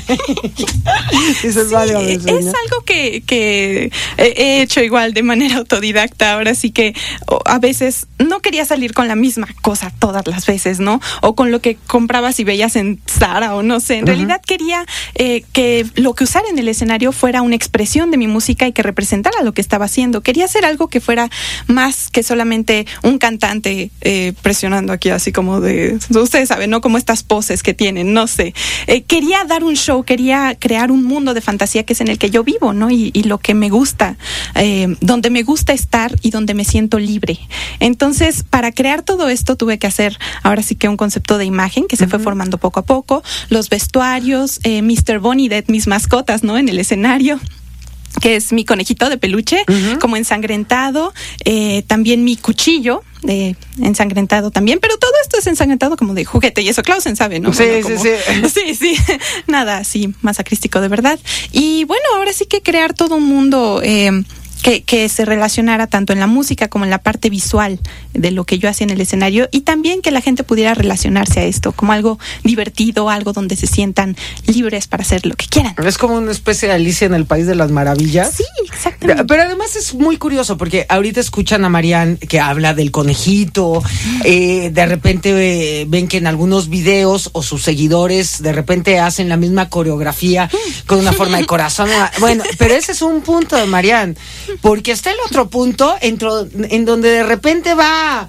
Dices, vale, es algo que he hecho igual de manera autodidacta. Ahora sí que a veces no quería salir con la misma cosa todas las veces, ¿no? O con lo que comprabas y veías en Zara o no sé. En realidad quería que lo que usara en el escenario fuera una expresión de mi música y que representara lo que estaba haciendo. Quería hacer algo que fuera más que solamente un cantante presionando aquí así como de... Ustedes saben, ¿no? Como estas poses que tienen, no sé. Quería dar un show, quería crear un mundo de fantasía que es en el que yo vivo, ¿no? Y lo que me gusta, donde me gusta estar y donde me siento libre. Entonces, para crear todo esto tuve que hacer ahora sí que un concepto de imagen que se fue formando poco a poco, los vestuarios, Mr. Bonnie Dead, mis mascotas, ¿no? En el escenario, que es mi conejito de peluche, como ensangrentado, también mi cuchillo, ensangrentado también, pero todo esto es ensangrentado como de juguete, y eso Clausen sabe, ¿no? Sí, bueno, sí. Nada así masacrístico de verdad. Y bueno, ahora sí que crear todo un mundo que se relacionara tanto en la música como en la parte visual de lo que yo hacía en el escenario, y también que la gente pudiera relacionarse a esto como algo divertido, algo donde se sientan libres para hacer lo que quieran. Es como una especie de Alicia en el País de las Maravillas. Sí, exactamente. Pero además es muy curioso porque ahorita escuchan a Marian que habla del conejito, de repente ven que en algunos videos o sus seguidores de repente hacen la misma coreografía con una forma de corazón. Bueno, pero ese es un punto de Marian. Porque está el otro punto en donde de repente va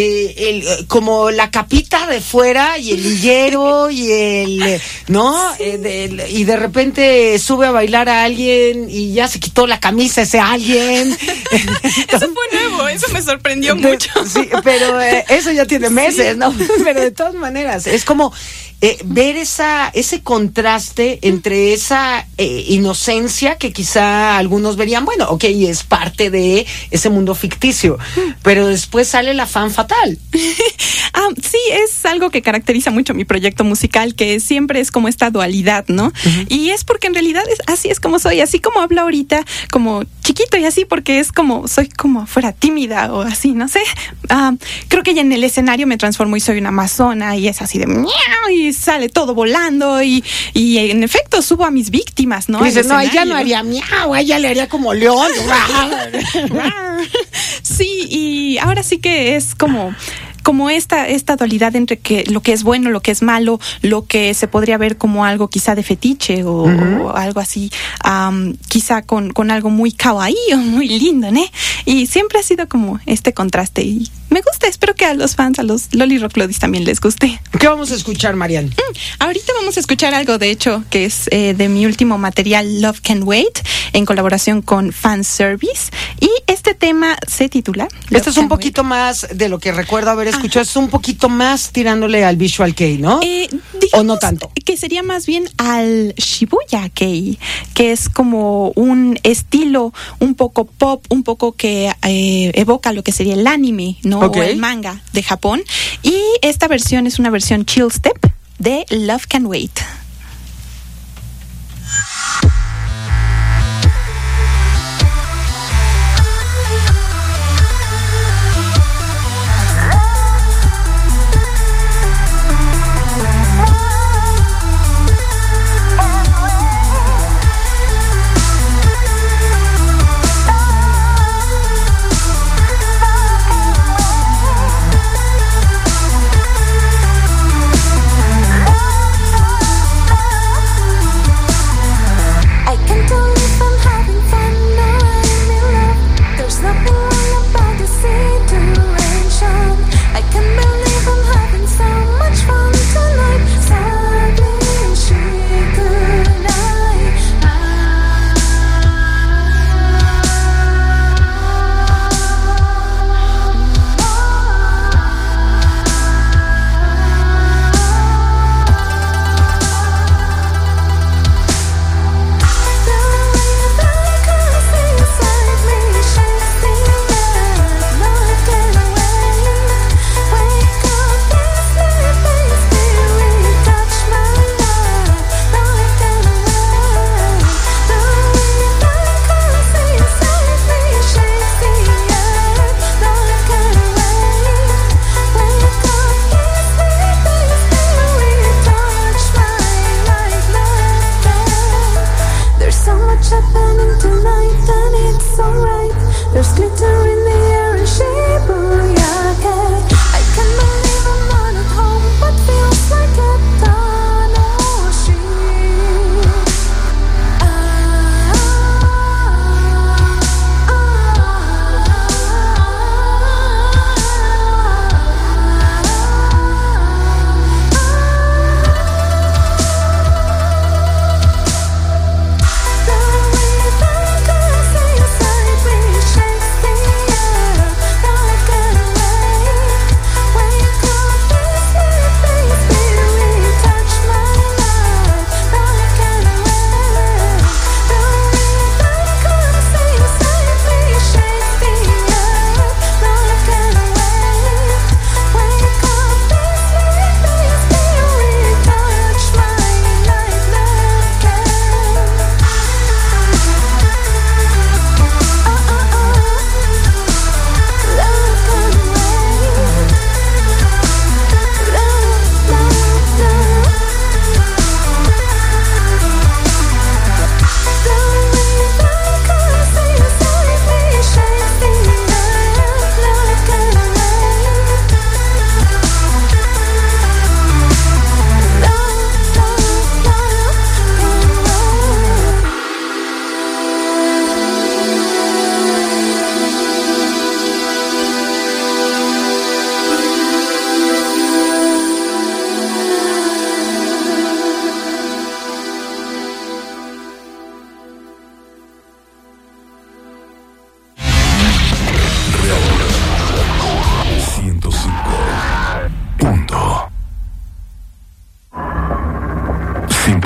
como la capita de fuera y el lillero y ¿no? Y de repente sube a bailar a alguien y ya se quitó la camisa ese alguien. Eso fue nuevo, eso me sorprendió mucho. Sí, pero eso ya tiene meses, ¿no? Pero de todas maneras, es como ver ese contraste entre esa inocencia que quizá algunos verían, bueno, ok, es parte de ese mundo ficticio, pero después sale la fan fatal. Sí, es algo que caracteriza mucho mi proyecto musical, que siempre es como esta dualidad, ¿no? Uh-huh. Y es porque en realidad así es como soy, así como hablo ahorita, como chiquito y así, porque es como, soy como fuera tímida o así, no sé. Creo que ya en el escenario me transformo y soy una amazona y es así de miau y sale todo volando y en efecto subo a mis víctimas, ¿no? Dices, no, ella no haría miau, ella le haría como león. Sí, y ahora sí que es como esta dualidad entre que lo que es bueno, lo que es malo, lo que se podría ver como algo quizá de fetiche o, uh-huh, o algo así, quizá con algo muy kawaii o muy lindo, ¿no? Y siempre ha sido como este contraste y me gusta, espero que a los fans, a los Loli Rock Lodis también les guste. ¿Qué vamos a escuchar, Marian? Ahorita vamos a escuchar algo, de hecho, que es de mi último material, Love Can Wait, en colaboración con Fan Service, y este tema se titula Este es un poquito más de lo que recuerdo haber escuchado, es un poquito más tirándole al Visual Kei, ¿no? ¿O no tanto? Que sería más bien al Shibuya Kei, que es como un estilo un poco pop, un poco que evoca lo que sería el anime, ¿no? Okay. O el manga de Japón. Y esta versión es una versión chill step de Love Can Wait.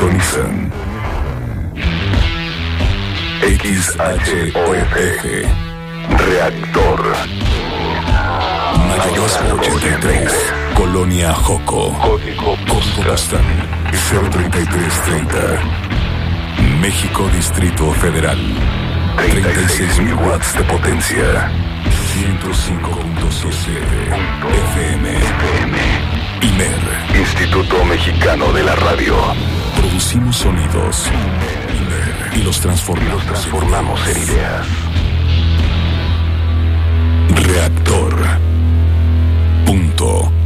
Sintonizan XHOFG Reactor Mayorazgo 83 Colonia Joco Código postal 03330 México Distrito Federal 36.000 watts de potencia 105.7 FM IMER Instituto Mexicano de la Radio. Producimos sonidos y los transformamos en ideas. Reactor. Punto.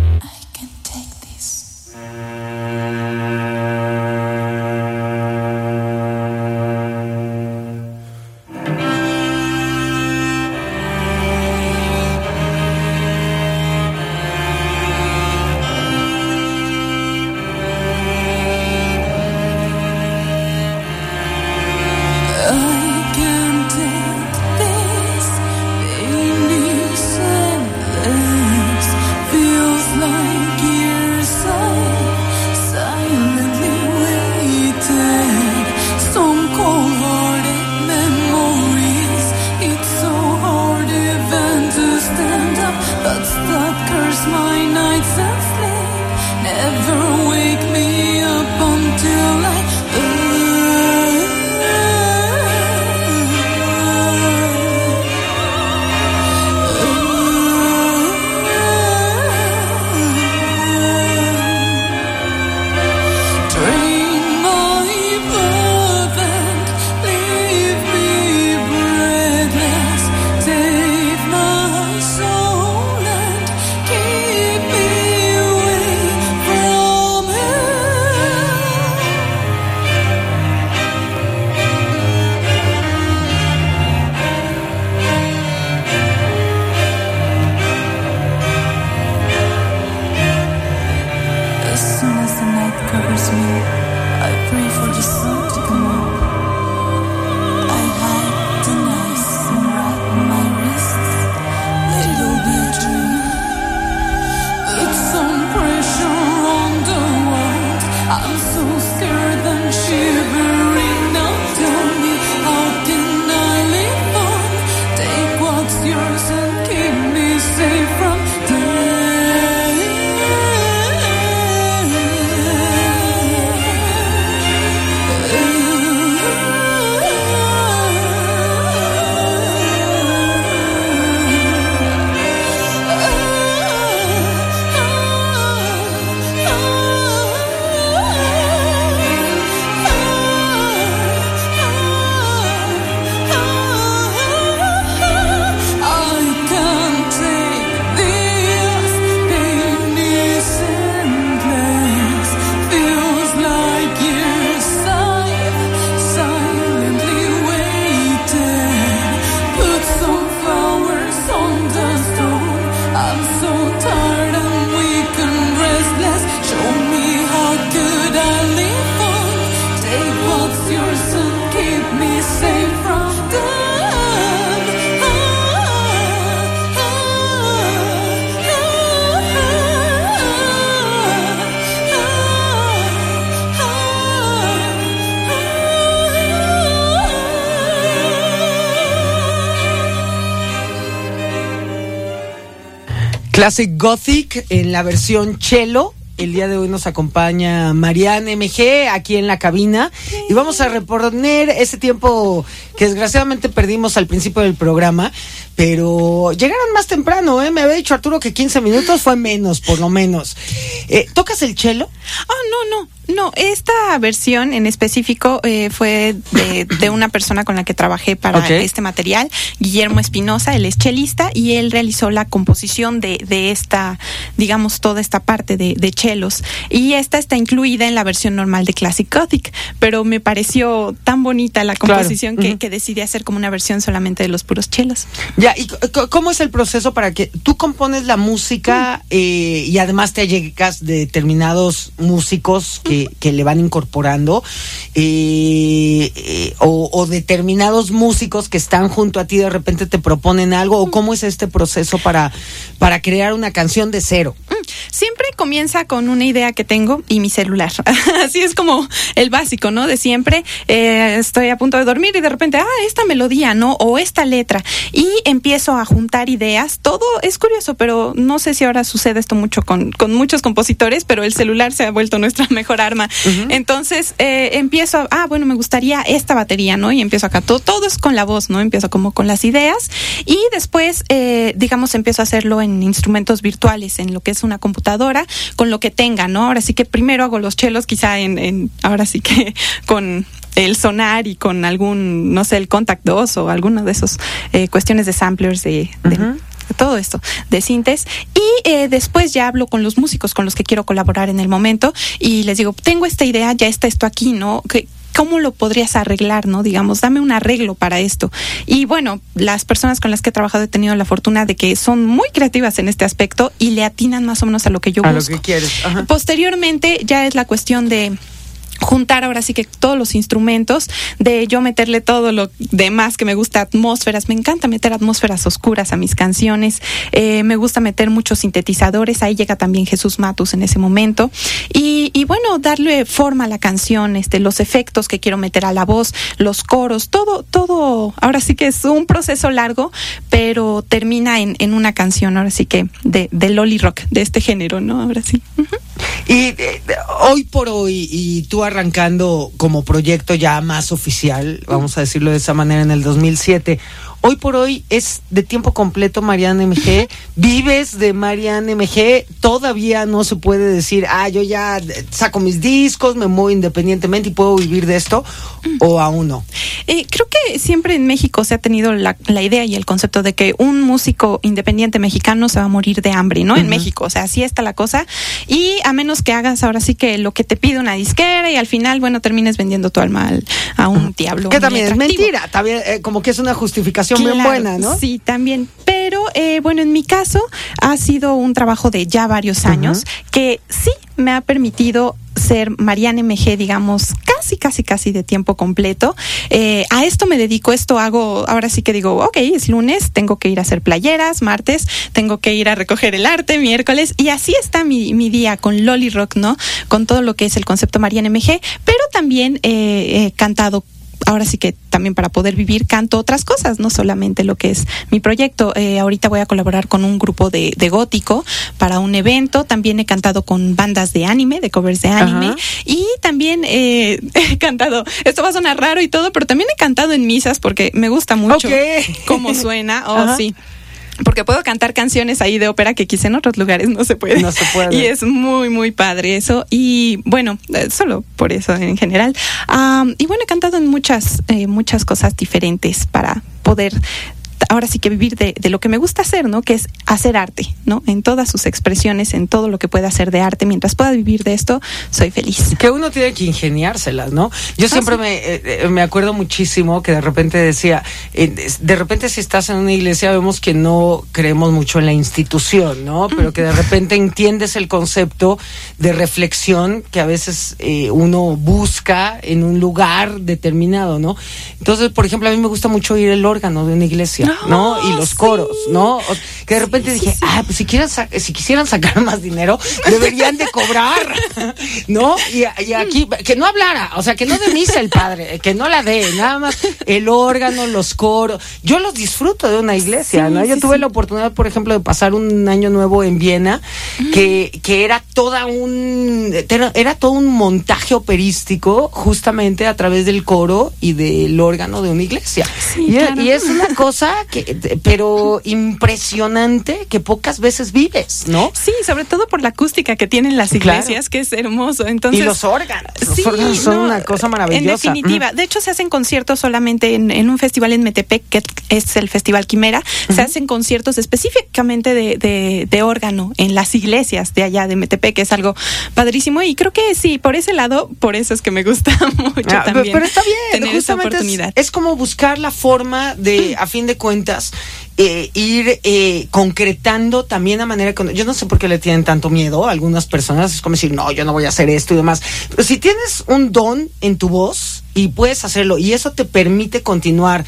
Classic Gothic en la versión cello. El día de hoy nos acompaña Marianne MG aquí en la cabina y vamos a reponer ese tiempo que desgraciadamente perdimos al principio del programa, pero llegaron más temprano, me había dicho Arturo que 15 minutos, fue menos, por lo menos. ¿Tocas el cello? No, esta versión en específico fue de una persona con la que trabajé para este material, Guillermo Espinosa. Él es chelista y él realizó la composición de esta, digamos, toda esta parte de chelos. Y esta está incluida en la versión normal de Classic Gothic, pero me pareció tan bonita la composición que decidí hacer como una versión solamente de los puros chelos. Ya, ¿y cómo es el proceso para que tú compones la música y además te llegas de determinados músicos que le van incorporando o determinados músicos que están junto a ti de repente te proponen algo, o cómo es este proceso para crear una canción de cero? Siempre comienza con una idea que tengo y mi celular. Así es como el básico, ¿no? De siempre. Estoy a punto de dormir y de repente, esta melodía, ¿no? O esta letra. Y empiezo a juntar ideas. Todo es curioso, pero no sé si ahora sucede esto mucho con muchos compositores, pero el celular se ha vuelto nuestra mejor arma. Uh-huh. Entonces, empiezo, me gustaría esta batería, ¿no? Y empiezo acá. Todo es con la voz, ¿no? Empiezo como con las ideas y después, empiezo a hacerlo en instrumentos virtuales, en lo que es una computadora, con lo que tenga, ¿no? Ahora sí que primero hago los chelos, quizá ahora sí que con el sonar y con algún, no sé, el Contact 2 o alguna de esos cuestiones de samplers de todo esto, de sintes, y después ya hablo con los músicos con los que quiero colaborar en el momento y les digo, tengo esta idea, ya está esto aquí, ¿no? ¿Cómo lo podrías arreglar, no? Digamos, dame un arreglo para esto. Y bueno, las personas con las que he trabajado he tenido la fortuna de que son muy creativas en este aspecto y le atinan más o menos a lo que yo busco. A lo que quieres. Ajá. Posteriormente ya es la cuestión de juntar ahora sí que todos los instrumentos, de yo meterle todo lo demás que me gusta, atmósferas, me encanta meter atmósferas oscuras a mis canciones, me gusta meter muchos sintetizadores, ahí llega también Jesús Matus en ese momento, y bueno, darle forma a la canción, los efectos que quiero meter a la voz, los coros, todo, ahora sí que es un proceso largo, pero termina en una canción, ahora sí que de loli rock, de este género, ¿no? Ahora sí. Uh-huh. Y hoy por hoy, y tú arrancando como proyecto ya más oficial, vamos a decirlo de esa manera, en el 2007, hoy por hoy es de tiempo completo Mariana MG, vives de Mariana MG, todavía no se puede decir, yo ya saco mis discos, me muevo independientemente y puedo vivir de esto, o aún no. Creo que siempre en México se ha tenido la idea y el concepto de que un músico independiente mexicano se va a morir de hambre, ¿no? Uh-huh. En México, o sea, así está la cosa, y a menos que hagas ahora sí que lo que te pide una disquera y al final, bueno, termines vendiendo tu alma a un diablo. Que también es mentira, también como que es una justificación bien buena, ¿no? Sí, también, pero bueno, en mi caso ha sido un trabajo de ya varios años que sí me ha permitido ser Mariana MG, digamos, casi de tiempo completo. A esto me dedico, esto hago, ahora sí que digo, es lunes, tengo que ir a hacer playeras, martes, tengo que ir a recoger el arte, miércoles, y así está mi día con Loli Rock, ¿no? Con todo lo que es el concepto Mariana MG, pero también he cantado. Ahora sí que también para poder vivir canto otras cosas, no solamente lo que es mi proyecto. Ahorita voy a colaborar con un grupo de gótico para un evento. También he cantado con bandas de anime, de covers de anime. Ajá. Y también he cantado, esto va a sonar raro y todo, pero también he cantado en misas porque me gusta mucho cómo suena. Sí. Porque puedo cantar canciones ahí de ópera que quizá en otros lugares no se puede. No se puede. Y es muy, muy padre eso. Y bueno, solo por eso en general. Y bueno, he cantado en muchas cosas diferentes para poder ahora sí que vivir de lo que me gusta hacer, ¿no? Que es hacer arte, ¿no? En todas sus expresiones, en todo lo que pueda hacer de arte. Mientras pueda vivir de esto, soy feliz. Que uno tiene que ingeniárselas, ¿no? Yo siempre me acuerdo muchísimo que de repente decía, de repente si estás en una iglesia vemos que no creemos mucho en la institución, ¿no? Pero que de repente entiendes el concepto de reflexión que a veces uno busca en un lugar determinado, ¿no? Entonces, por ejemplo, a mí me gusta mucho oír el órgano de una iglesia, ¿no? Y los coros, ¿no? Que de repente dije, pues si quisieran sacar más dinero, deberían de cobrar, ¿no? Y aquí, que no hablara, o sea, que no de misa el padre, que no la dé, nada más el órgano, los coros. Yo los disfruto de una iglesia, ¿no? Yo tuve la oportunidad, por ejemplo, de pasar un año nuevo en Viena, que era todo un montaje operístico, justamente a través del coro y del órgano de una iglesia. Y es una cosa pero impresionante, que pocas veces vives, ¿no? Sí, sobre todo por la acústica que tienen las iglesias, que es hermoso. Entonces, y los órganos. Los órganos son una cosa maravillosa. En definitiva. De hecho, se hacen conciertos solamente en un festival en Metepec, que es el Festival Quimera. Se hacen conciertos específicamente de órgano en las iglesias de allá de Metepec, que es algo padrísimo. Y creo que sí, por ese lado, por eso es que me gusta mucho también. Pero está bien, tener esa oportunidad. Es como buscar la forma de, a fin de cuentas, ir concretando también a manera que, yo no sé por qué le tienen tanto miedo a algunas personas, es como decir, no, yo no voy a hacer esto y demás, pero si tienes un don en tu voz y puedes hacerlo y eso te permite continuar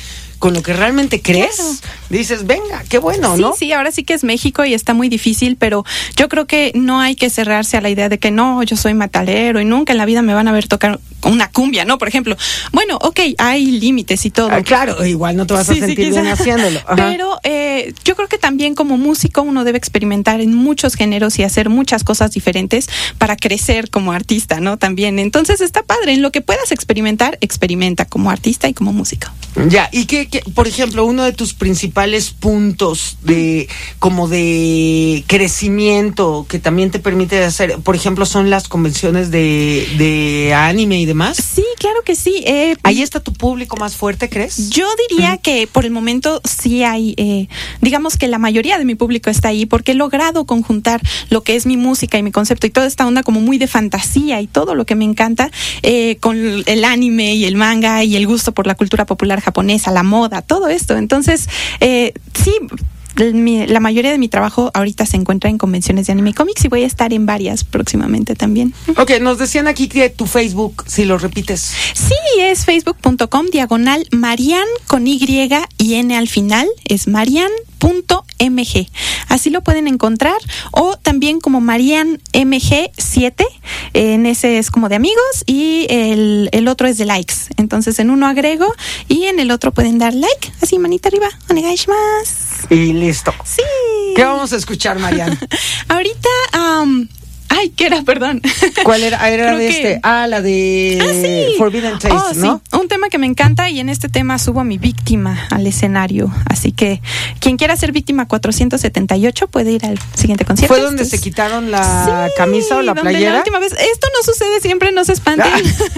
con lo que realmente crees, Claro. dices, venga, qué bueno, Sí, ¿no? sí, ahora sí que es México y está muy difícil, pero yo creo que no hay que cerrarse a la idea de que no, yo soy metalero y nunca en la vida me van a ver tocar una cumbia, ¿no? Por ejemplo, bueno, ok, hay límites y todo. Claro, igual no te vas a Sí, sí, sentir bien quizá. haciéndolo. Ajá. Pero yo creo que también como músico uno debe experimentar en muchos géneros y hacer muchas cosas diferentes para crecer como artista, ¿no? También. Entonces está padre. En lo que puedas experimentar, experimenta como artista y como músico. Ya, y que, por ejemplo, uno de tus principales puntos de como de crecimiento que también te permite hacer, por ejemplo, son las convenciones de anime y demás. Sí, claro que sí. Ahí está tu público más fuerte, ¿crees? Yo diría que por el momento sí hay, digamos que la mayoría de mi público está ahí porque he logrado conjuntar lo que es mi música y mi concepto y toda esta onda como muy de fantasía y todo lo que me encanta con el anime y el manga y el gusto por la cultura popular japonesa, la moda, todo esto. Entonces, sí. La mayoría de mi trabajo ahorita se encuentra en convenciones de anime y cómics y voy a estar en varias próximamente también. Ok, nos decían aquí que tu Facebook, si lo repites. Sí, es facebook.com/Marian con Y y N al final, es Marian.mg. Así lo pueden encontrar, o también como Marian MG7, en ese es como de amigos y el otro es de likes. Entonces en uno agrego y en el otro pueden dar like, así manita arriba, onegaishimasu. Y listo. Sí. ¿Qué vamos a escuchar, Marian? Ahorita, ay, ¿qué era? Perdón. ¿Cuál era? Era Creo de que- la de sí. Forbidden Taste, ¿no? Sí, un tema que me encanta y en este tema subo a mi víctima al escenario. Así que quien quiera ser víctima 478 puede ir al siguiente concierto. ¿Fue donde se quitaron la Sí, camisa o la donde playera? La última vez, esto no sucede siempre, no se espanten.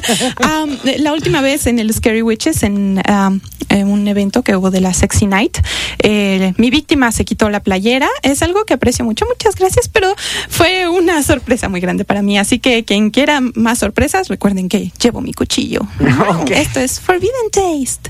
La última vez en el Scary Witches, en un evento que hubo de la Sexy Night, mi víctima se quitó la playera. Es algo que aprecio mucho, muchas gracias, pero fue una sorpresa muy grande para mí. Así que quien quiera más sorpresas, recuerden que llevo mi cuchillo. Ok. Esto es Forbidden Taste.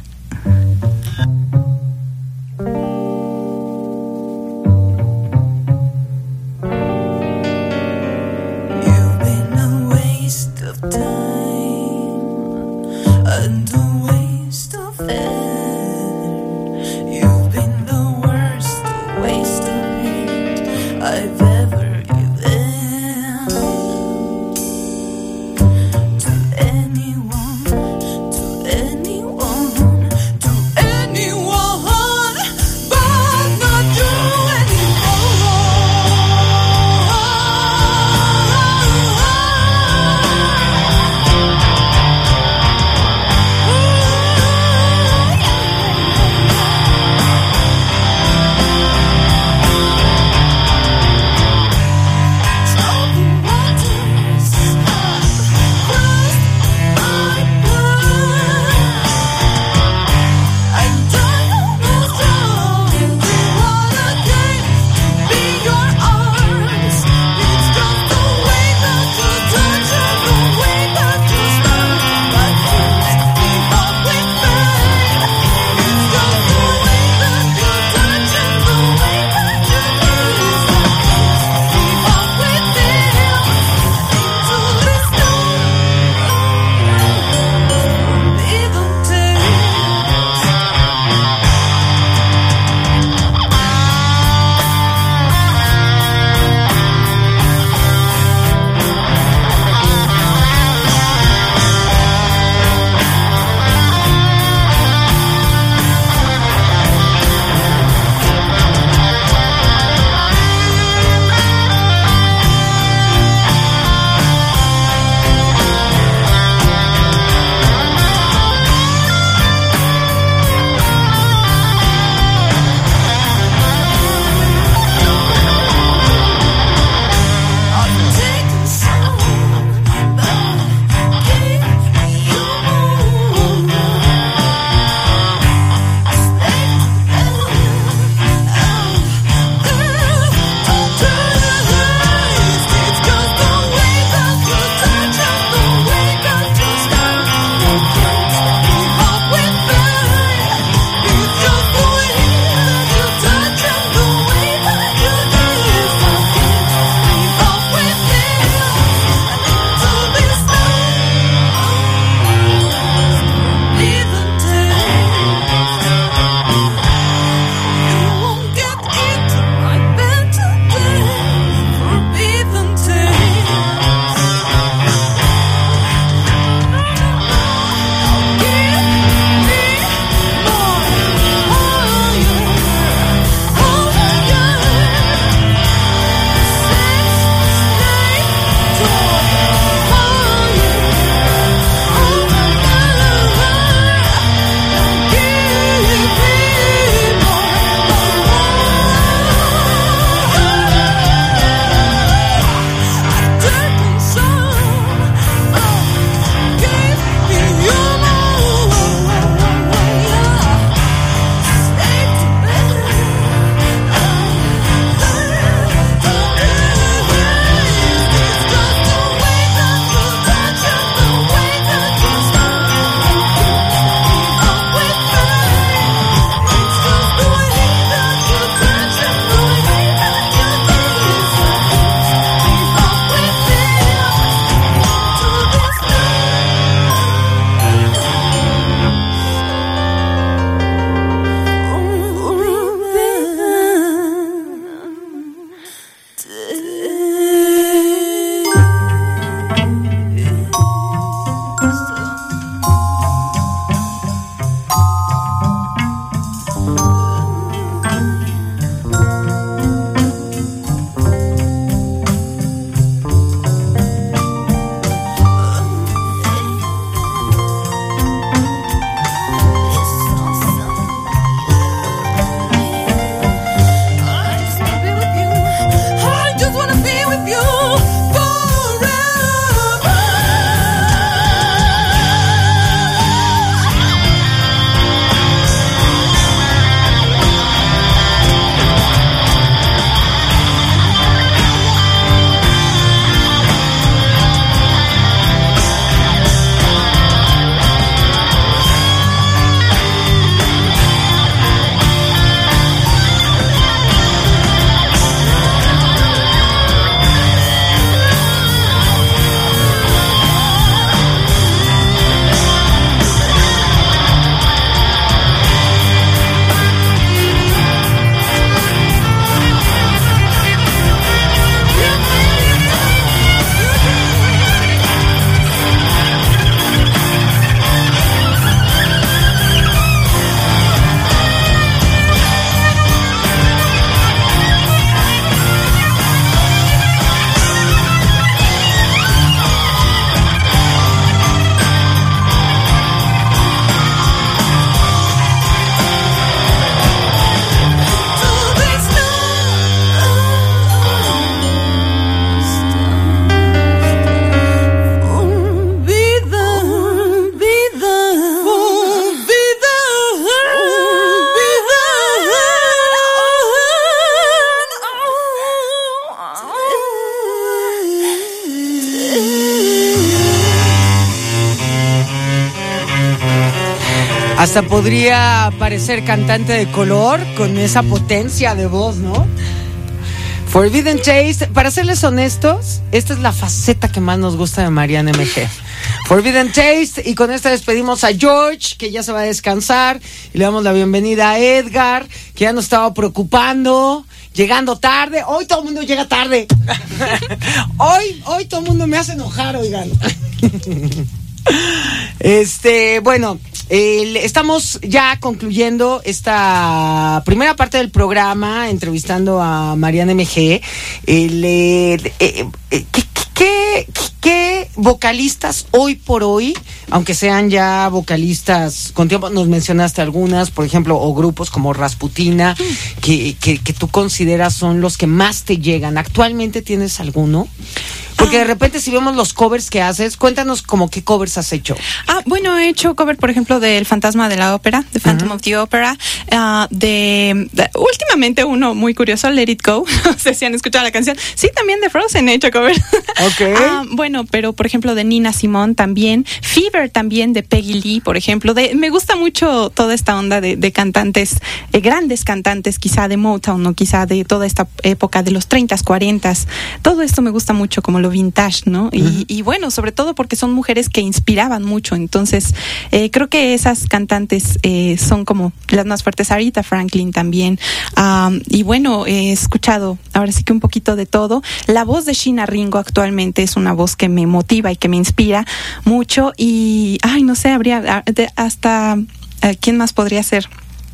You've been a waste of time and a waste of air. You've been the worst waste of hate I've ever given to anyone, to anyone, to anyone, but not you anymore. Hasta podría parecer cantante de color con esa potencia de voz, ¿no? Forbidden Taste, para serles honestos, esta es la faceta que más nos gusta de Mariana MG. Forbidden Taste, y con esta despedimos a George, que ya se va a descansar, y le damos la bienvenida a Edgar, que ya nos estaba preocupando, llegando tarde. Hoy todo el mundo llega tarde. Hoy todo el mundo me hace enojar, oigan. Bueno, estamos ya concluyendo esta primera parte del programa entrevistando a Mariana MG. ¿Qué vocalistas hoy por hoy, aunque sean ya vocalistas con tiempo, nos mencionaste algunas, por ejemplo, o grupos como Rasputina, que tú consideras son los que más te llegan? ¿Actualmente tienes alguno? Porque de repente si vemos los covers que haces, cuéntanos como qué covers has hecho. Bueno, he hecho cover, por ejemplo, del Fantasma de la Ópera, The Phantom of the Opera, últimamente uno muy curioso, Let It Go, no sé si han escuchado la canción. Sí, también de Frozen he hecho cover. Okay. Bueno, pero por ejemplo de Nina Simone también, Fever también de Peggy Lee, por ejemplo. Me gusta mucho toda esta onda de cantantes, grandes cantantes, quizá de Motown, o quizá de toda esta época de los 30s, 40s. Todo esto me gusta mucho, como lo vintage, ¿no? Y bueno, sobre todo porque son mujeres que inspiraban mucho. Entonces, creo que esas cantantes son como las más fuertes. Aretha Franklin también. Y bueno, he escuchado ahora sí que un poquito de todo. La voz de Sheena Ringo actualmente es una voz que me motiva y que me inspira mucho. Y, no sé, habría hasta... ¿quién más podría ser?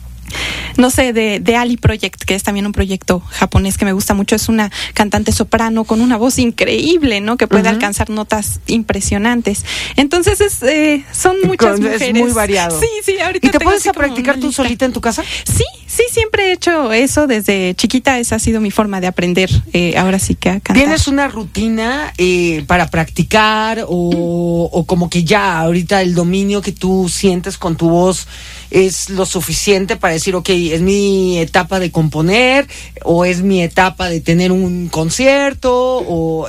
No sé, de Ali Project, que es también un proyecto japonés que me gusta mucho. Es una cantante soprano con una voz increíble, ¿no? Que puede alcanzar notas impresionantes. Entonces son muchas mujeres. Es muy variado. Sí, ahorita. ¿Y te puedes practicar tú solita en tu casa? Sí, siempre he hecho eso desde chiquita. Esa ha sido mi forma de aprender, ahora sí que a cantar. ¿Tienes una rutina para practicar o como que ya ahorita el dominio que tú sientes con tu voz es lo suficiente para decir, ok, es mi etapa de componer, o es mi etapa de tener un concierto, o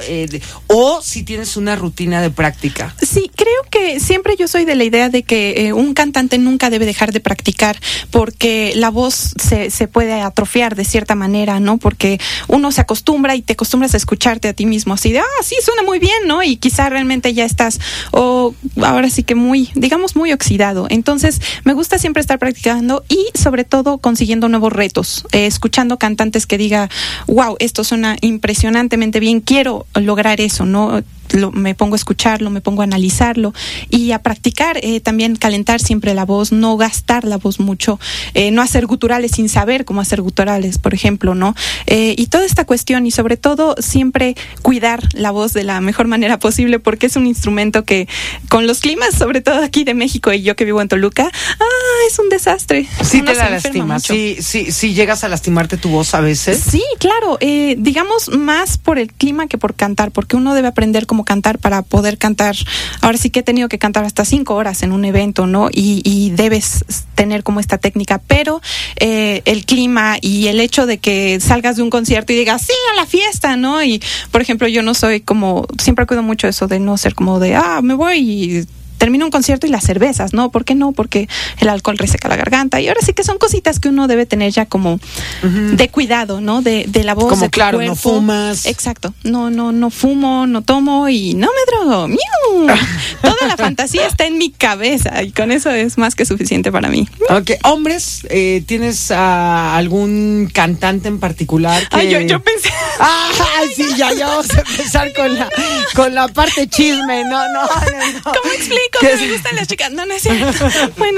si tienes una rutina de práctica? Sí, creo que siempre yo soy de la idea de que un cantante nunca debe dejar de practicar, porque la voz se puede atrofiar de cierta manera, ¿no? Porque uno se acostumbra y te acostumbras a escucharte a ti mismo así de, sí, suena muy bien, ¿no? Y quizá realmente ya estás, ahora sí que muy oxidado. Entonces, me gusta siempre estar practicando y sobre todo consiguiendo nuevos retos, escuchando cantantes que diga, wow, esto suena impresionantemente bien, quiero lograr eso, ¿no? Me pongo a escucharlo, me pongo a analizarlo y a practicar, también calentar siempre la voz, no gastar la voz mucho, no hacer guturales sin saber cómo hacer guturales, por ejemplo, ¿no? Y toda esta cuestión, y sobre todo siempre cuidar la voz de la mejor manera posible, porque es un instrumento que con los climas, sobre todo aquí de México y yo que vivo en Toluca, es un desastre. Sí, te la lastimas, sí llegas a lastimarte tu voz a veces. Sí, claro, digamos más por el clima que por cantar, porque uno debe aprender cómo cantar para poder cantar. Ahora sí que he tenido que cantar hasta 5 horas en un evento, ¿no? Y debes tener como esta técnica, pero el clima y el hecho de que salgas de un concierto y digas, sí, a la fiesta, ¿no? Y, por ejemplo, yo no soy como, siempre cuido mucho eso de no ser como de, me voy y termino un concierto y las cervezas, ¿no? ¿Por qué no? Porque el alcohol reseca la garganta. Y ahora sí que son cositas que uno debe tener ya como de cuidado, ¿no? De la voz, como de tu claro, cuerpo. No fumas. Exacto. No fumo, no tomo y no me drogo. ¡Miu! Toda la fantasía está en mi cabeza y con eso es más que suficiente para mí. Ok. Hombres, ¿tienes algún cantante en particular? Que... yo pensé... sí, ya vamos a empezar con la parte chisme. No. ¿Cómo explico? Me gustan las chicas. No es cierto. Bueno.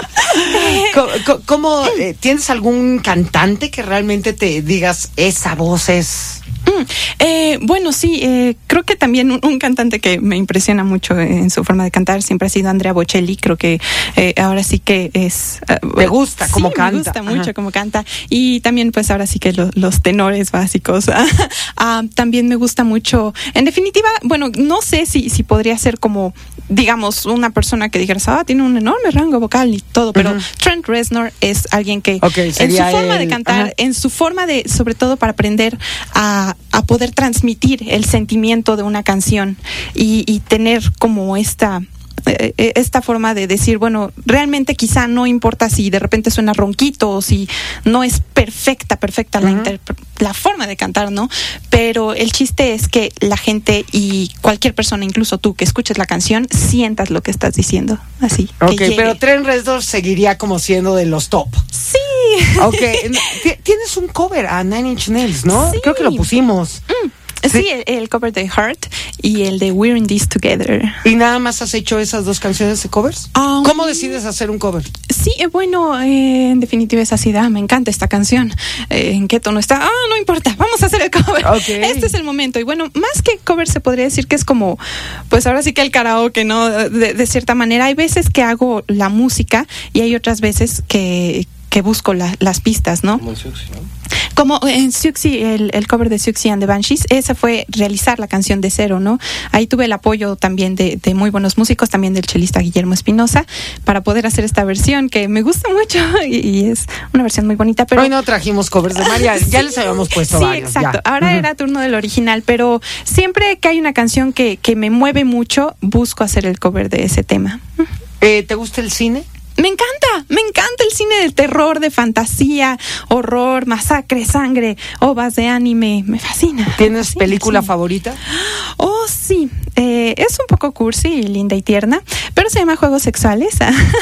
¿Cómo tienes algún cantante que realmente te digas, esa voz es... Bueno, sí, creo que también un cantante que me impresiona mucho en su forma de cantar siempre ha sido Andrea Bocelli. Creo que ahora sí que es... me gusta cómo canta. Me gusta mucho cómo canta. Y también pues ahora sí que los tenores básicos. También me gusta mucho. En definitiva, bueno, no sé si podría ser como, digamos, una persona que dijeras, tiene un enorme rango vocal y todo, pero Trent Reznor es alguien que en su forma de cantar, en su forma de, sobre todo para aprender a poder transmitir el sentimiento de una canción y tener como esta esta forma de decir, bueno, realmente quizá no importa si de repente suena ronquito o si no es perfecta la forma de cantar, ¿no? Pero el chiste es que la gente y cualquier persona, incluso tú que escuches la canción, sientas lo que estás diciendo, así. Ok, pero Trent Reznor seguiría como siendo de los top. Sí. Ok, tienes un cover a Nine Inch Nails, ¿no? Sí. Creo que lo pusimos. Sí, el cover de Heart y el de We're in This Together. ¿Y nada más has hecho esas dos canciones de covers? ¿Cómo decides hacer un cover? Sí, bueno, en definitiva es así, me encanta esta canción. ¿En qué tono está? No importa, vamos a hacer el cover. Okay. Este es el momento. Y bueno, más que cover se podría decir que es como, pues ahora sí que el karaoke, ¿no? De cierta manera. Hay veces que hago la música y hay otras veces que busco las pistas, ¿no? Como el Siouxsie, ¿no? Como en Siouxsie, el cover de Siouxsie and the Banshees, esa fue realizar la canción de cero, ¿no? Ahí tuve el apoyo también de muy buenos músicos, también del chelista Guillermo Espinosa, para poder hacer esta versión que me gusta mucho y es una versión muy bonita. Pero hoy no trajimos covers de María, ya les habíamos puesto varios. Sí, exacto. Ya. Ahora era turno del original, pero siempre que hay una canción que me mueve mucho, busco hacer el cover de ese tema. ¿Te gusta el cine? Me encanta el cine del terror, de fantasía, horror, masacre, sangre, ovas de anime, me fascina. ¿Tienes película sí. favorita? Oh, sí, es un poco cursi, linda y tierna, pero se llama Juegos Sexuales,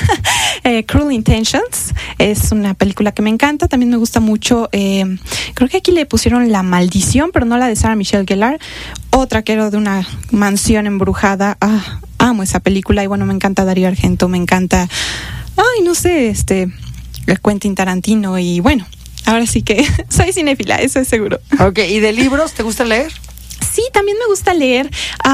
Cruel Intentions, es una película que me encanta, también me gusta mucho, creo que aquí le pusieron La Maldición, pero no la de Sarah Michelle Gellar, otra que era de una mansión embrujada, amo esa película y bueno, me encanta Darío Argento, me encanta, no sé, Quentin Tarantino y bueno, ahora sí que soy cinéfila, eso es seguro. Ok, ¿y de libros te gusta leer? Sí, también me gusta leer.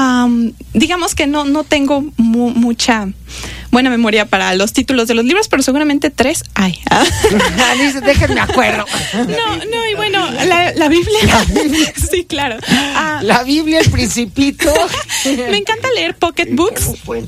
Digamos que no tengo mucha buena memoria para los títulos de los libros, pero seguramente 3 hay. Dice, déjenme acuerdo. No, y bueno, la Biblia. Sí, claro. La Biblia, El Principito. Me encanta leer pocket books.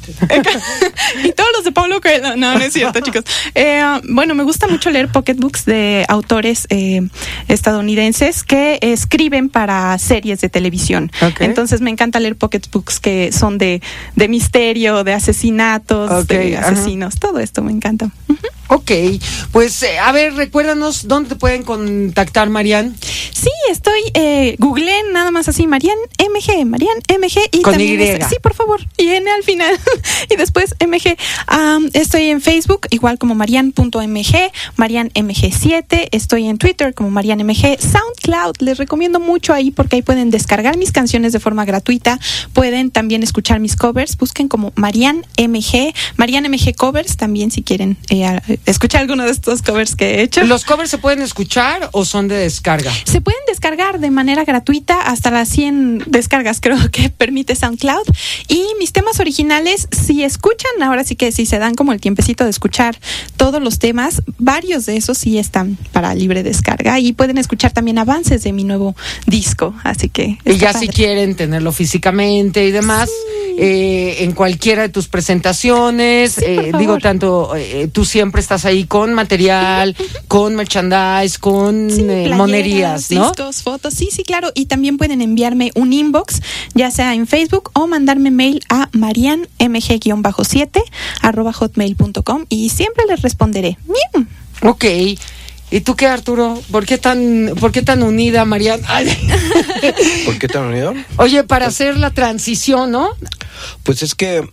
Y todos los de Paulo Coelho. No es cierto, chicos. Bueno, me gusta mucho leer pocket books de autores estadounidenses que escriben para series de televisión. Okay. Entonces me encanta leer pocket books que son de misterio, de asesinatos, de asesinos. Todo esto me encanta. Ok, pues a ver, recuérdanos dónde te pueden contactar, Marian. Sí, estoy, googleen nada más así, Marian MG, y con también Y. Sí, por favor, y N al final, y después MG. Estoy en Facebook, igual como Marian.mg, Marian MG7, estoy en Twitter como Marian MG, SoundCloud, les recomiendo mucho ahí porque ahí pueden descargar mis canciones de forma gratuita, pueden también escuchar mis covers, busquen como Marian MG Covers, también si quieren escuchar alguno de estos covers que he hecho. ¿Los covers se pueden escuchar o son de descarga? Se pueden descargar de manera gratuita hasta las 100 descargas, creo que permite SoundCloud. Y mis temas originales, si escuchan, ahora sí que si se dan como el tiempecito de escuchar todos los temas, varios de esos sí están para libre descarga y pueden escuchar también avances de mi nuevo disco, así que y ya padre. Si quieren tenerlo físicamente y demás, sí. En cualquiera de tus presentaciones, sí, digo, tanto tú siempre estás ahí con material, con merchandise, con playeras, monerías, ¿no? Discos, fotos, sí, claro, y también pueden enviarme un inbox, ya sea en Facebook o mandarme mail a marianmg-7 @hotmail.com y siempre les responderé. Ok. ¿Y tú qué, Arturo? ¿Por qué tan unida, Marian? ¿Por qué tan unida? Oye, para hacer la transición, ¿no? Pues es que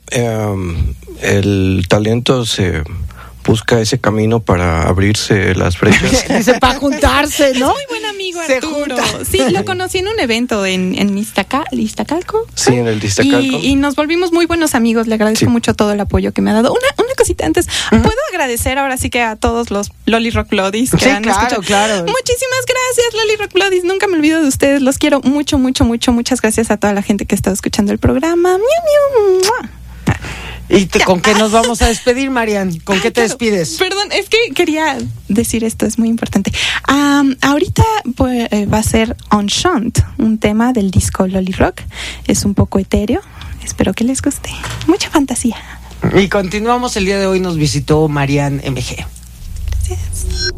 el talento se busca ese camino para abrirse las brechas. Dice, para juntarse, ¿no? Es muy buen amigo, Arturo. Sí, lo conocí en un evento en Iztacalco. Sí, en el Iztacalco. Y nos volvimos muy buenos amigos. Le agradezco mucho todo el apoyo que me ha dado. Una cosita antes. ¿Puedo agradecer ahora sí que a todos los Loli Rock Lodis que han escuchado? Claro. Muchísimas gracias, Loli Rock Lodis. Nunca me olvido de ustedes. Los quiero mucho, mucho, mucho. Muchas gracias a toda la gente que ha estado escuchando el programa. ¡Miu, miu! ¿Y con qué nos vamos a despedir, Marian? ¿Con qué te despides? Perdón, es que quería decir esto, es muy importante. Ahorita pues, va a ser On Shunt, un tema del disco Loli Rock. Es un poco etéreo, espero que les guste. Mucha fantasía. Y continuamos, el día de hoy nos visitó Marian MG. Gracias.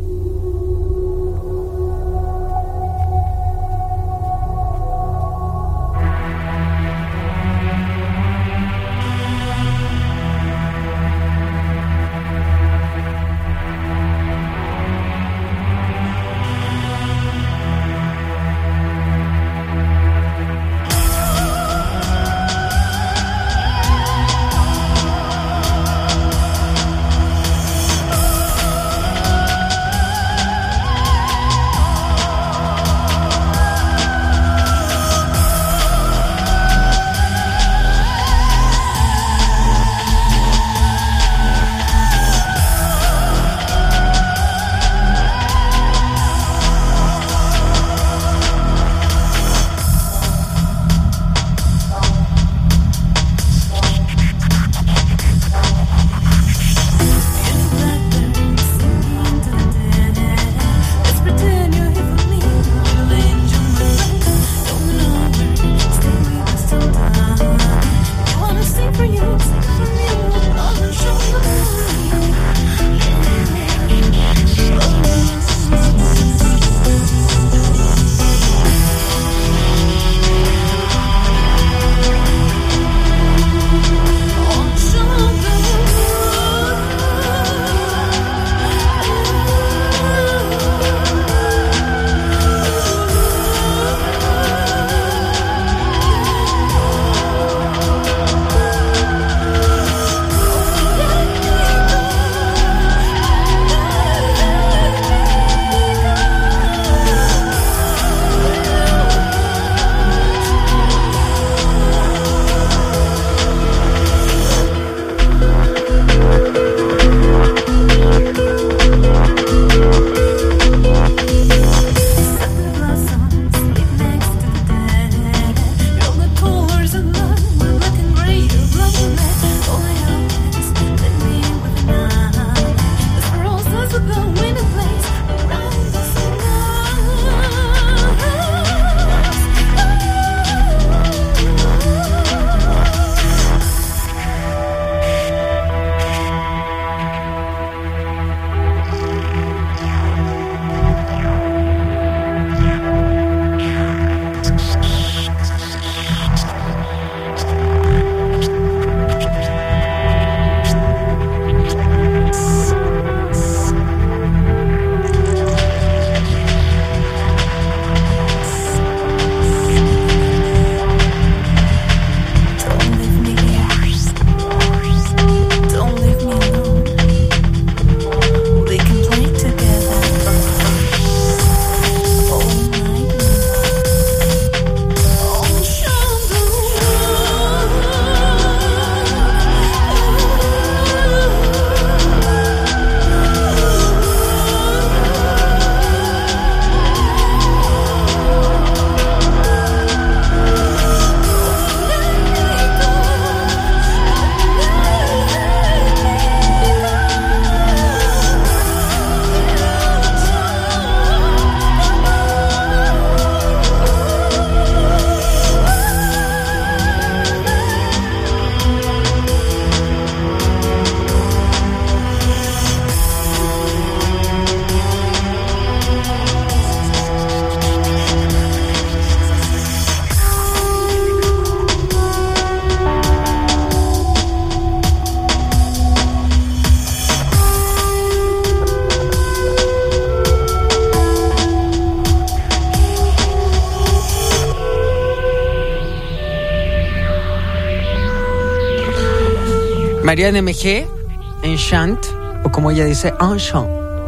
Marianne MG, Enchant, o como ella dice, Enchant.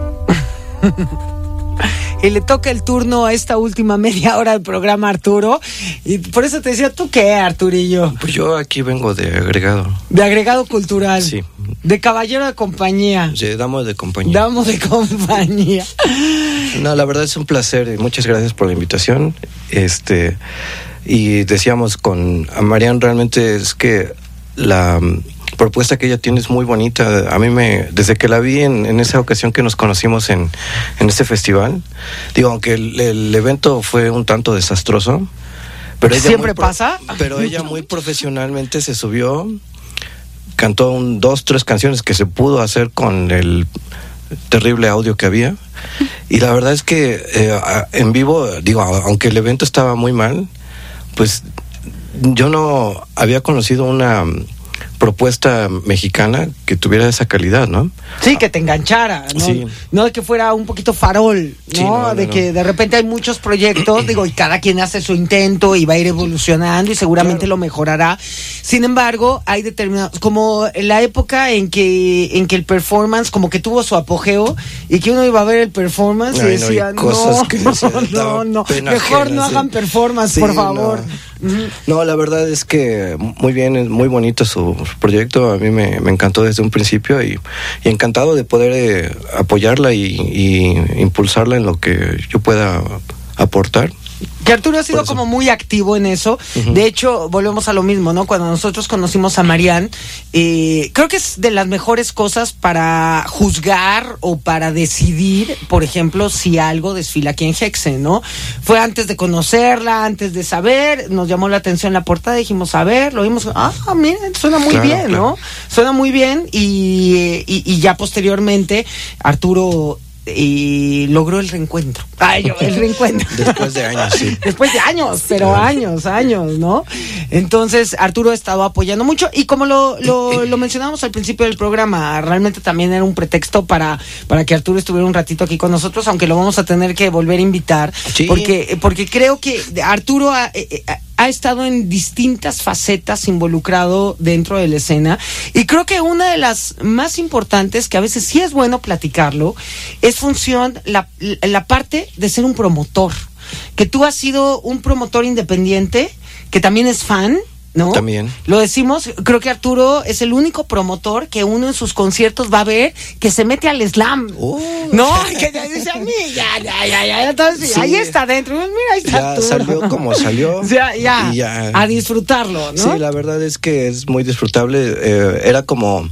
Y le toca el turno a esta última media hora del programa, Arturo. Y por eso te decía, ¿tú qué, Arturillo? Pues yo aquí vengo de agregado. De agregado cultural. Sí. De caballero de compañía. Sí, damos de compañía. Damos de compañía. No, la verdad es un placer y muchas gracias por la invitación. Y decíamos con a Marianne, realmente es que la propuesta que ella tiene es muy bonita. A mí desde que la vi en esa ocasión que nos conocimos en este festival, digo, aunque el evento fue un tanto desastroso, pero ella ¿siempre pasa? Pero ella muy profesionalmente se subió, cantó 2, 3 canciones que se pudo hacer con el terrible audio que había, y la verdad es que en vivo, digo, aunque el evento estaba muy mal, pues yo no había conocido una propuesta mexicana que tuviera esa calidad, ¿no? Sí, que te enganchara, ¿no? Sí. No de que fuera un poquito farol, ¿no? Sí, no, de no. que de repente hay muchos proyectos, digo, y cada quien hace su intento y va a ir evolucionando y seguramente Claro. lo mejorará. Sin embargo, hay determinados, como en la época en que el performance como que tuvo su apogeo y que uno iba a ver el performance y Ay, no, y decía, cosas que daba no, pena mejor ajena, no sí. hagan performance, Sí, por favor. No, la verdad es que muy bien, es muy bonito su proyecto. A mí me encantó desde un principio y encantado de poder apoyarla y impulsarla en lo que yo pueda aportar. Que Arturo ha sido Por eso. como muy activo en eso. Ujú. De hecho, volvemos a lo mismo, ¿no? Cuando nosotros conocimos a Marianne, creo que es de las mejores cosas para juzgar o para decidir, por ejemplo, si algo desfila aquí en Hexen, ¿no? Fue antes de conocerla, antes de saber, nos llamó la atención la portada, dijimos, a ver, lo vimos, miren, suena muy Claro, bien, claro. ¿no? Suena muy bien y ya posteriormente Arturo logró el reencuentro. El reencuentro. Después de años, sí. Después de años, pero años, ¿no? Entonces, Arturo ha estado apoyando mucho y como lo mencionamos al principio del programa, realmente también era un pretexto para que Arturo estuviera un ratito aquí con nosotros, aunque lo vamos a tener que volver a invitar, Sí. porque creo que Arturo ha estado en distintas facetas involucrado dentro de la escena y creo que una de las más importantes, que a veces sí es bueno platicarlo, es la parte de ser un promotor, que tú has sido un promotor independiente, que también es fan, ¿no? También. Lo decimos, creo que Arturo es el único promotor que uno en sus conciertos va a ver que se mete al slam. No, que ya dice a mí, ya, entonces Sí. ahí está adentro, mira, ahí está Ya Arturo. salió como salió. Ya, Y ya. a disfrutarlo, ¿no? Sí, la verdad es que es muy disfrutable. Era como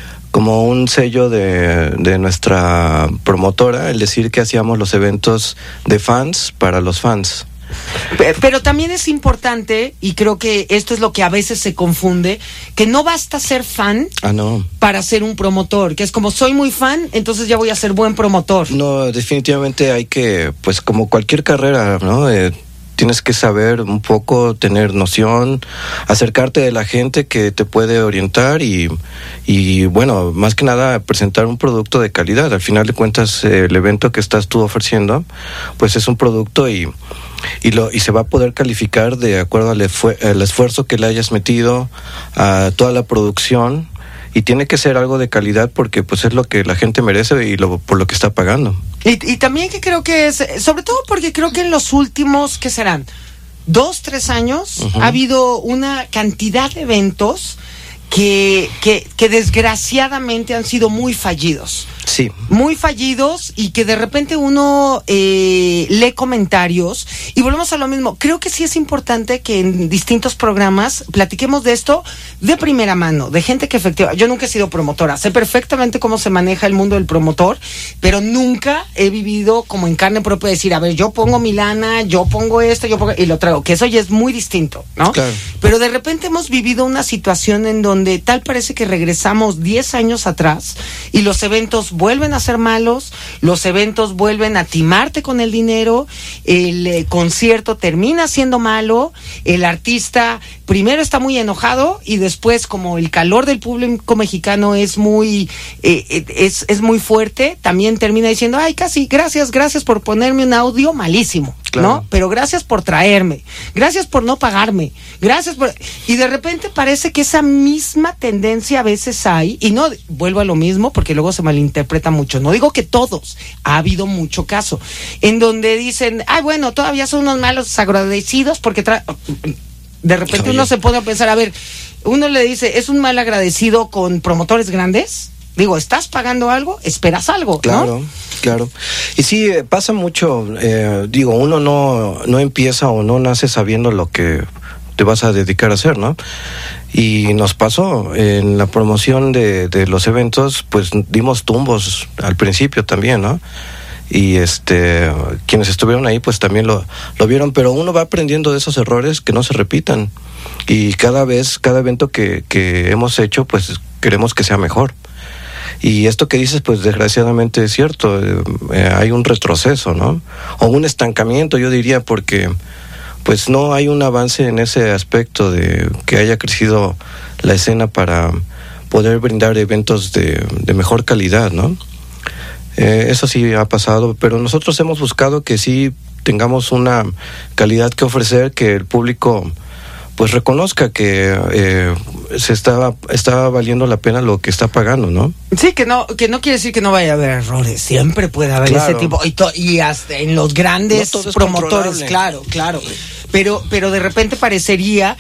un sello de nuestra promotora, el decir que hacíamos los eventos de fans para los fans. Pero también es importante, y creo que esto es lo que a veces se confunde, que no basta ser fan No. para ser un promotor, que es como soy muy fan, entonces ya voy a ser buen promotor. No, definitivamente hay que, pues como cualquier carrera, ¿no? Tienes que saber un poco, tener noción, acercarte de la gente que te puede orientar y bueno, más que nada presentar un producto de calidad. Al final de cuentas, el evento que estás tú ofreciendo, pues es un producto y se va a poder calificar de acuerdo al esfuerzo que le hayas metido a toda la producción. Y tiene que ser algo de calidad porque pues es lo que la gente merece y por lo que está pagando. Y también que creo que es, sobre todo porque creo que en los últimos, ¿qué serán? 2, 3 años, Ujú. ha habido una cantidad de eventos que desgraciadamente han sido muy fallidos. Sí. Muy fallidos y que de repente uno lee comentarios y volvemos a lo mismo. Creo que sí es importante que en distintos programas platiquemos de esto de primera mano, de gente que efectivamente, yo nunca he sido promotora, sé perfectamente cómo se maneja el mundo del promotor, pero nunca he vivido como en carne propia decir, a ver, yo pongo mi lana, yo pongo esto, y lo traigo, que eso ya es muy distinto, ¿no? Claro. Pero de repente hemos vivido una situación en donde tal parece que regresamos 10 años atrás y los eventos vuelven a ser malos, los eventos vuelven a timarte con el dinero, el concierto termina siendo malo, el artista primero está muy enojado y después, como el calor del público mexicano es muy muy fuerte, también termina diciendo, ay, casi, gracias por ponerme un audio malísimo, claro, ¿no? Pero gracias por traerme, gracias por no pagarme, gracias por... Y de repente parece que esa misma tendencia a veces hay, y no, vuelvo a lo mismo porque luego se malinterpreta mucho, no digo que todos, ha habido mucho caso, en donde dicen, ay, bueno, todavía son unos malos agradecidos porque de repente uno se pone a pensar, a ver, uno le dice, ¿es un mal agradecido con promotores grandes? Digo, ¿estás pagando algo? Esperas algo, claro, ¿no? Claro. Y sí, pasa mucho, digo, uno no empieza o no nace sabiendo lo que te vas a dedicar a hacer, ¿no? Y nos pasó en la promoción de los eventos, pues dimos tumbos al principio también, ¿no? Y quienes estuvieron ahí pues también lo vieron, pero uno va aprendiendo de esos errores que no se repitan, y cada evento que hemos hecho pues queremos que sea mejor. Y esto que dices pues desgraciadamente es cierto, hay un retroceso, ¿no? O un estancamiento, yo diría, porque pues no hay un avance en ese aspecto de que haya crecido la escena para poder brindar eventos de mejor calidad, ¿no? Eso sí ha pasado, pero nosotros hemos buscado que sí tengamos una calidad que ofrecer, que el público pues reconozca que se está valiendo la pena lo que está pagando, ¿no? Sí, que no quiere decir que no vaya a haber errores, siempre puede haber, claro, ese tipo, y hasta en los grandes promotores, claro, pero de repente parecería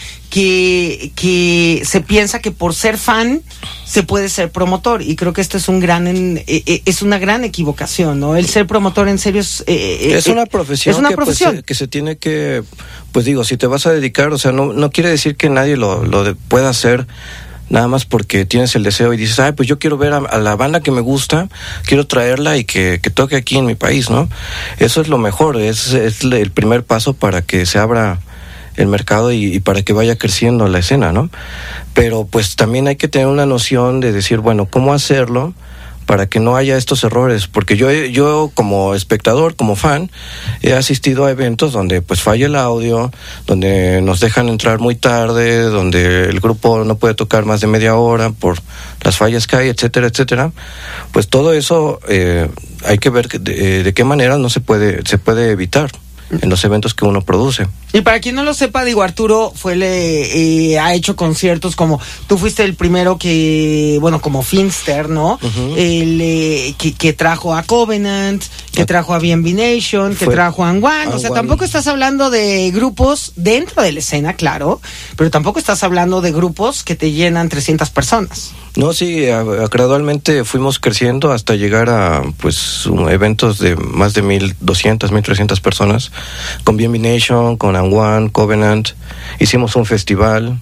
que se piensa que por ser fan se puede ser promotor, y creo que esto es es una gran equivocación, ¿no? El ser promotor en serio es una profesión, que se tiene que, pues digo, si te vas a dedicar, o sea, no quiere decir que nadie lo pueda hacer nada más porque tienes el deseo y dices, ay, pues yo quiero ver a la banda que me gusta, quiero traerla y que toque aquí en mi país, ¿no? Eso es lo mejor, es el primer paso para que se abra el mercado y para que vaya creciendo la escena, ¿no? Pero pues también hay que tener una noción de decir, bueno, ¿cómo hacerlo para que no haya estos errores? Porque yo como espectador, como fan, he asistido a eventos donde pues falla el audio, donde nos dejan entrar muy tarde, donde el grupo no puede tocar más de media hora por las fallas que hay, etcétera, etcétera. Pues todo eso hay que ver de qué manera se puede evitar en los eventos que uno produce. Y para quien no lo sepa, digo, Arturo ha hecho conciertos, como tú fuiste el primero que, bueno, como Finster, ¿no? Uh-huh. Que trajo a Covenant, que trajo a B&B Nation, que trajo a Anwan. O sea, tampoco estás hablando de grupos dentro de la escena, claro, pero tampoco estás hablando de grupos que te llenan 300 personas. No, sí, gradualmente fuimos creciendo hasta llegar a pues eventos de más de 1,200, 1,300 personas, con B&B Nation, con Anwan, Covenant. Hicimos un festival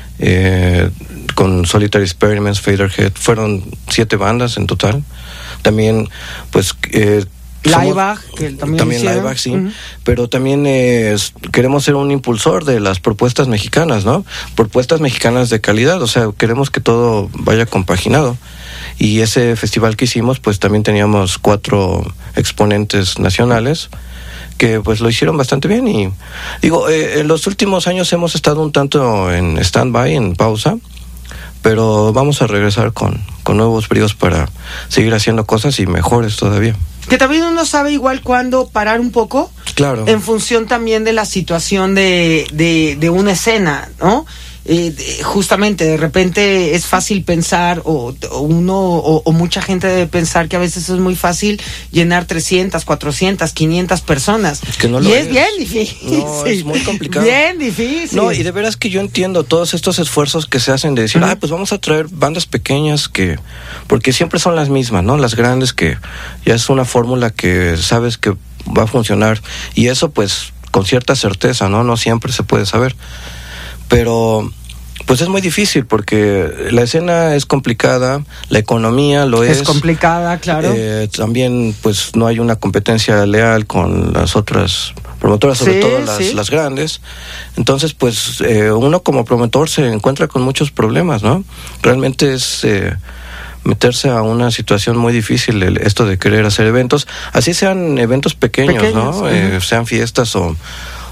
con Solitary Experiments, Faderhead. Fueron 7 bandas en total. También pues Laibach, que también Laibach, sí, uh-huh. Pero también queremos ser un impulsor de las propuestas mexicanas, ¿no? Propuestas mexicanas de calidad, o sea, queremos que todo vaya compaginado. Y ese festival que hicimos, pues también teníamos 4 exponentes nacionales que pues lo hicieron bastante bien. Y digo, en los últimos años hemos estado un tanto en stand-by, en pausa, pero vamos a regresar con nuevos bríos para seguir haciendo cosas y mejores todavía. Que también uno sabe igual cuándo parar un poco, claro, en función también de la situación de una escena, ¿no? Justamente de repente es fácil pensar o mucha gente debe pensar que a veces es muy fácil llenar 300, 400, 500 personas, que no y es bien difícil. No, es muy complicado. Bien difícil. No, y de veras que yo entiendo todos estos esfuerzos que se hacen de decir, uh-huh, pues vamos a traer bandas pequeñas porque siempre son las mismas, ¿no? Las grandes, que ya es una fórmula que sabes que va a funcionar, y eso pues con cierta certeza, ¿no? No siempre se puede saber. Pero pues es muy difícil porque la escena es complicada, la economía lo es. Es complicada, claro. También pues no hay una competencia leal con las otras promotoras, sobre todo las grandes. Entonces pues uno como promotor se encuentra con muchos problemas, ¿no? Realmente es meterse a una situación muy difícil esto de querer hacer eventos, así sean eventos pequeños, ¿no? Uh-huh. Sean fiestas o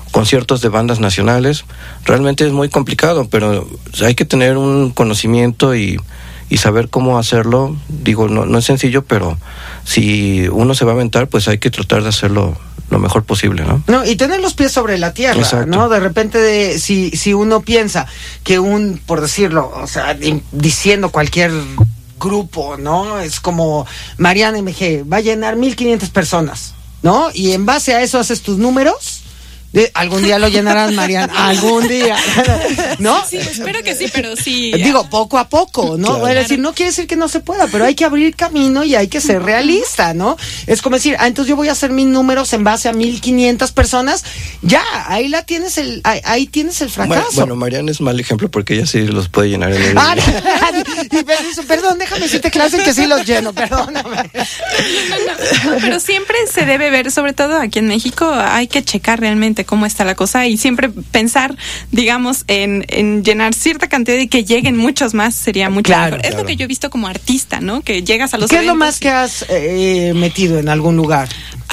conciertos de bandas nacionales. Realmente es muy complicado, pero hay que tener un conocimiento y saber cómo hacerlo. Digo, no es sencillo, pero si uno se va a aventar, pues hay que tratar de hacerlo lo mejor posible, ¿no? No, y tener los pies sobre la tierra, exacto, ¿no? De repente, si uno piensa que por decirlo, o sea, diciendo cualquier grupo, ¿no? Es como Mariana MG, va a llenar 1,500 personas, ¿no? Y en base a eso haces tus números. Algún día lo llenarán, Mariana, algún día, ¿no? Sí, espero que sí, pero sí. Digo, poco a poco, ¿no? Claro. Es decir, no quiere decir que no se pueda, pero hay que abrir camino y hay que ser realista, ¿no? Es como decir, entonces yo voy a hacer mis números en base a 1,500 personas, ya, ahí tienes el fracaso. Bueno, Mariana es mal ejemplo porque ella sí los puede llenar en el... Perdón, déjame decirte clase que sí los lleno, perdóname. No, pero siempre se debe ver, sobre todo aquí en México, hay que checar realmente cómo está la cosa y siempre pensar, digamos, en llenar cierta cantidad y que lleguen muchos más sería mucho mejor. Es lo que yo he visto como artista, ¿no? Que llegas a los ¿Qué es lo eventos más que has metido en algún lugar?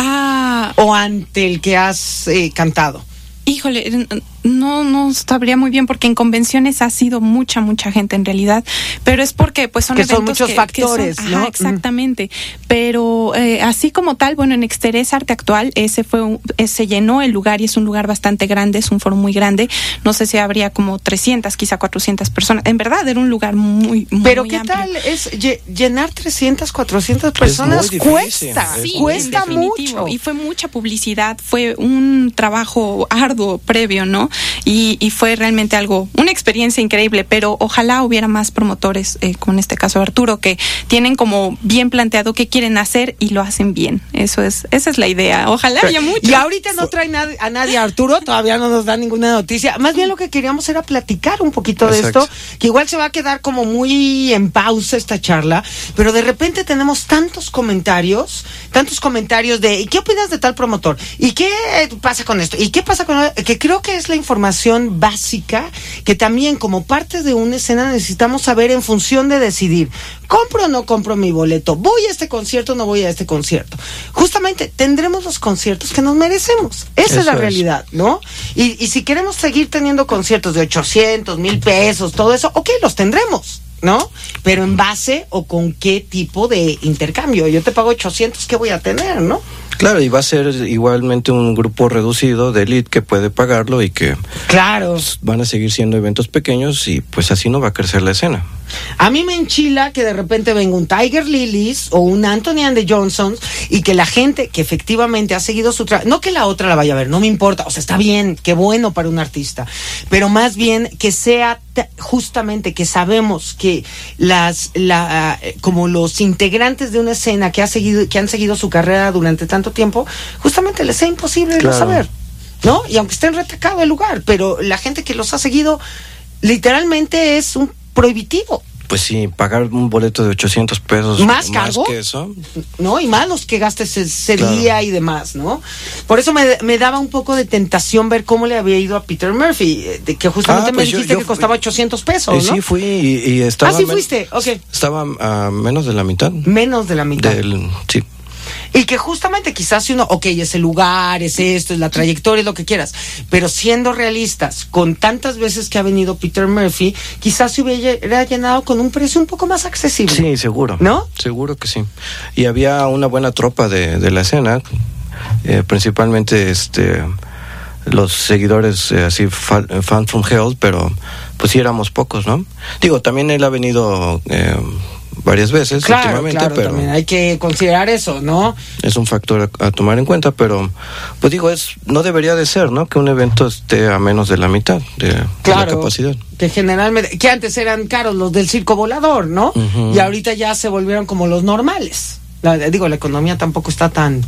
O ante el que has cantado. Híjole, no sabría muy bien porque en convenciones ha sido mucha gente en realidad, pero es porque pues son que eventos son muchos factores, que son, ¿no? Exactamente, pero así como tal, bueno, en Exterés Arte Actual se llenó el lugar y es un lugar bastante grande, es un foro muy grande, no sé si habría como 300, quizá 400 personas, en verdad era un lugar muy pero muy ¿qué amplio. tal es llenar 300, 400 personas? muy Cuesta, Sí, cuesta en definitivo. mucho. Y fue mucha publicidad, fue un trabajo arduo previo, ¿no? Y fue realmente una experiencia increíble, pero ojalá hubiera más promotores, como en este caso Arturo, que tienen como bien planteado qué quieren hacer y lo hacen bien. Esa es la idea. Ojalá haya mucho. Y ahorita no trae a nadie, Arturo, todavía no nos da ninguna noticia. Más bien lo que queríamos era platicar un poquito de Exacto. esto, que igual se va a quedar como muy en pausa esta charla, pero de repente tenemos tantos comentarios de ¿y qué opinas de tal promotor? ¿Y qué pasa con esto? ¿Y qué pasa con esto? Que creo que es la información básica que también como parte de una escena necesitamos saber en función de decidir, ¿compro o no compro mi boleto? ¿Voy a este concierto o no voy a este concierto? Justamente tendremos los conciertos que nos merecemos. Esa es la realidad, ¿no? Y si queremos seguir teniendo conciertos de 800, 1,000 pesos, todo eso, ok, los tendremos, ¿no? Pero en base o con qué tipo de intercambio. Yo te pago 800, ¿qué voy a tener, no? Claro, y va a ser igualmente un grupo reducido de elite que puede pagarlo y que claro, van a seguir siendo eventos pequeños y pues así no va a crecer la escena. A mí me enchila que de repente venga un Tiger Lilies o un Anthony and the Johnsons y que la gente que efectivamente ha seguido su trabajo, no que la otra la vaya a ver, no me importa, o sea, está bien, qué bueno para un artista, pero más bien que sea justamente que sabemos que como los integrantes de una escena que han seguido su carrera durante tanto tiempo, justamente les sea imposible no saber, ¿no? Y aunque estén retacado el lugar, pero la gente que los ha seguido literalmente es un prohibitivo. Pues sí, pagar un boleto de 800 pesos más cargo, que eso, ¿no? Y más los que gastes ese claro, día y demás, ¿no? Por eso me daba un poco de tentación ver cómo le había ido a Peter Murphy, de que justamente me dijiste que costaba 800 pesos, ¿no? Sí, fui y estaba... Ah, sí fuiste, ok. Estaba a menos de la mitad. Menos de la mitad. Sí. Y que justamente quizás si uno, ok, es el lugar, es esto, es la trayectoria, es lo que quieras, pero siendo realistas, con tantas veces que ha venido Peter Murphy, quizás se hubiera llenado con un precio un poco más accesible. Sí, seguro. ¿No? Seguro que sí. Y había una buena tropa de la escena, principalmente los seguidores así fan from hell, pero pues sí éramos pocos, ¿no? Digo, también él ha venido varias veces últimamente, pero también hay que considerar eso, ¿no? Es un factor a tomar en cuenta, pero pues digo, no debería de ser, ¿no? Que un evento esté a menos de la mitad de la capacidad. Que generalmente, que antes eran caros los del circo volador, ¿no? Uh-huh. Y ahorita ya se volvieron como los normales. La economía tampoco está tan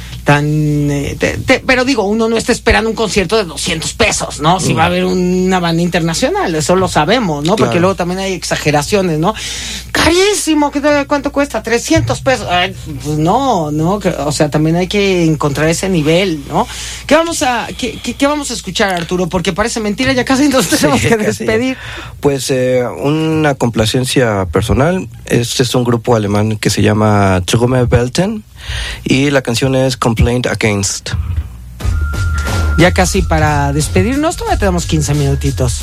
pero digo, uno no está esperando un concierto de 200 pesos, ¿no? Si va a haber una banda internacional, eso lo sabemos, ¿no? Porque claro, luego también hay exageraciones, ¿no? Carísimo, ¿cuánto cuesta? 300 pesos. Pues no, o sea, también hay que encontrar ese nivel, ¿no? ¿Qué vamos a escuchar, Arturo? Porque parece mentira, ya casi nos tenemos que despedir. Pues una complacencia personal. Este es un grupo alemán que se llama Trümmerwelten y la canción es Complaint Against. Ya casi para despedirnos, todavía tenemos 15 minutitos.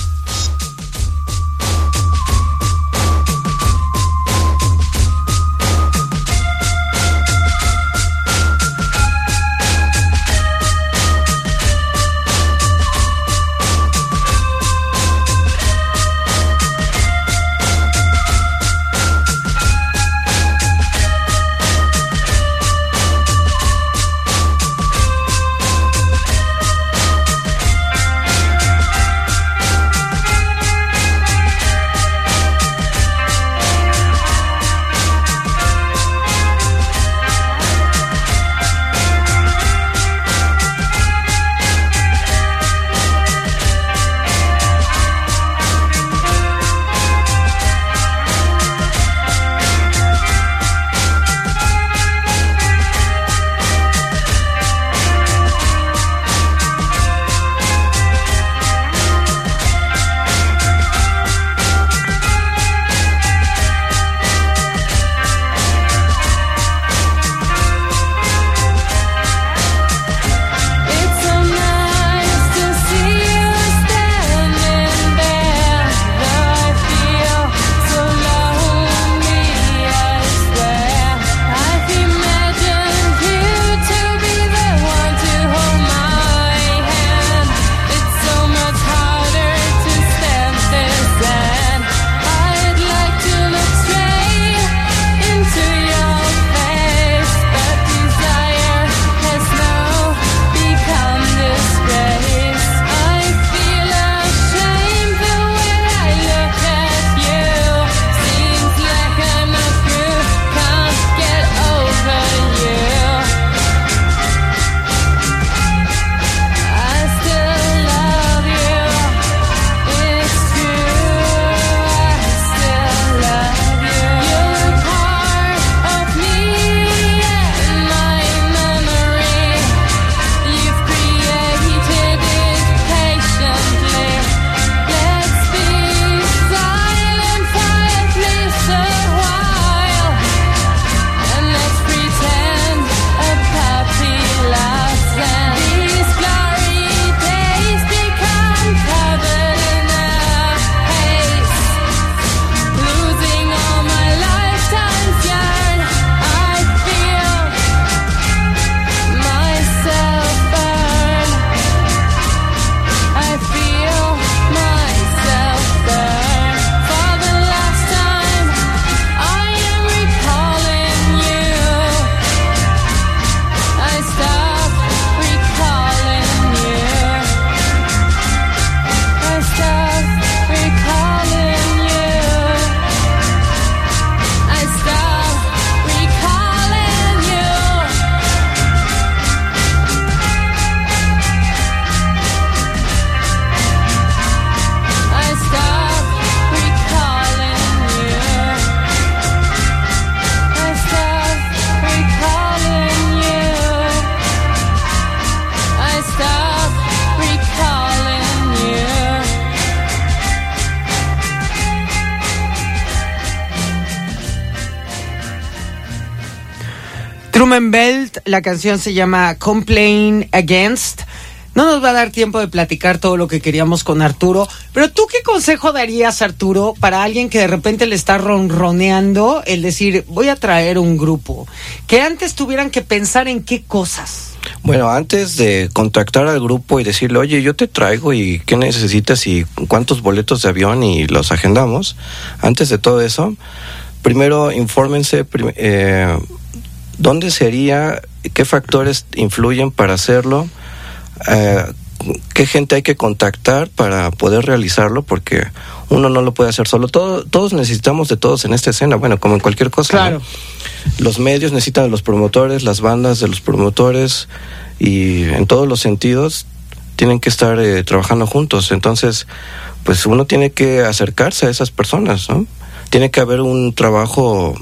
Blumenbelt, la canción se llama Complain Against. No nos va a dar tiempo de platicar todo lo que queríamos con Arturo, pero ¿tú qué consejo darías, Arturo, para alguien que de repente le está ronroneando el decir, voy a traer un grupo? Que antes tuvieran que pensar en qué cosas. Bueno, antes de contactar al grupo y decirle, oye, yo te traigo y qué necesitas y cuántos boletos de avión y los agendamos, antes de todo eso, primero infórmense dónde sería, qué factores influyen para hacerlo, qué gente hay que contactar para poder realizarlo, porque uno no lo puede hacer solo. Todos necesitamos de todos en esta escena, bueno, como en cualquier cosa. Claro. ¿No? Los medios necesitan de los promotores, las bandas de los promotores, y en todos los sentidos tienen que estar trabajando juntos. Entonces, pues uno tiene que acercarse a esas personas, ¿no? Tiene que haber un trabajo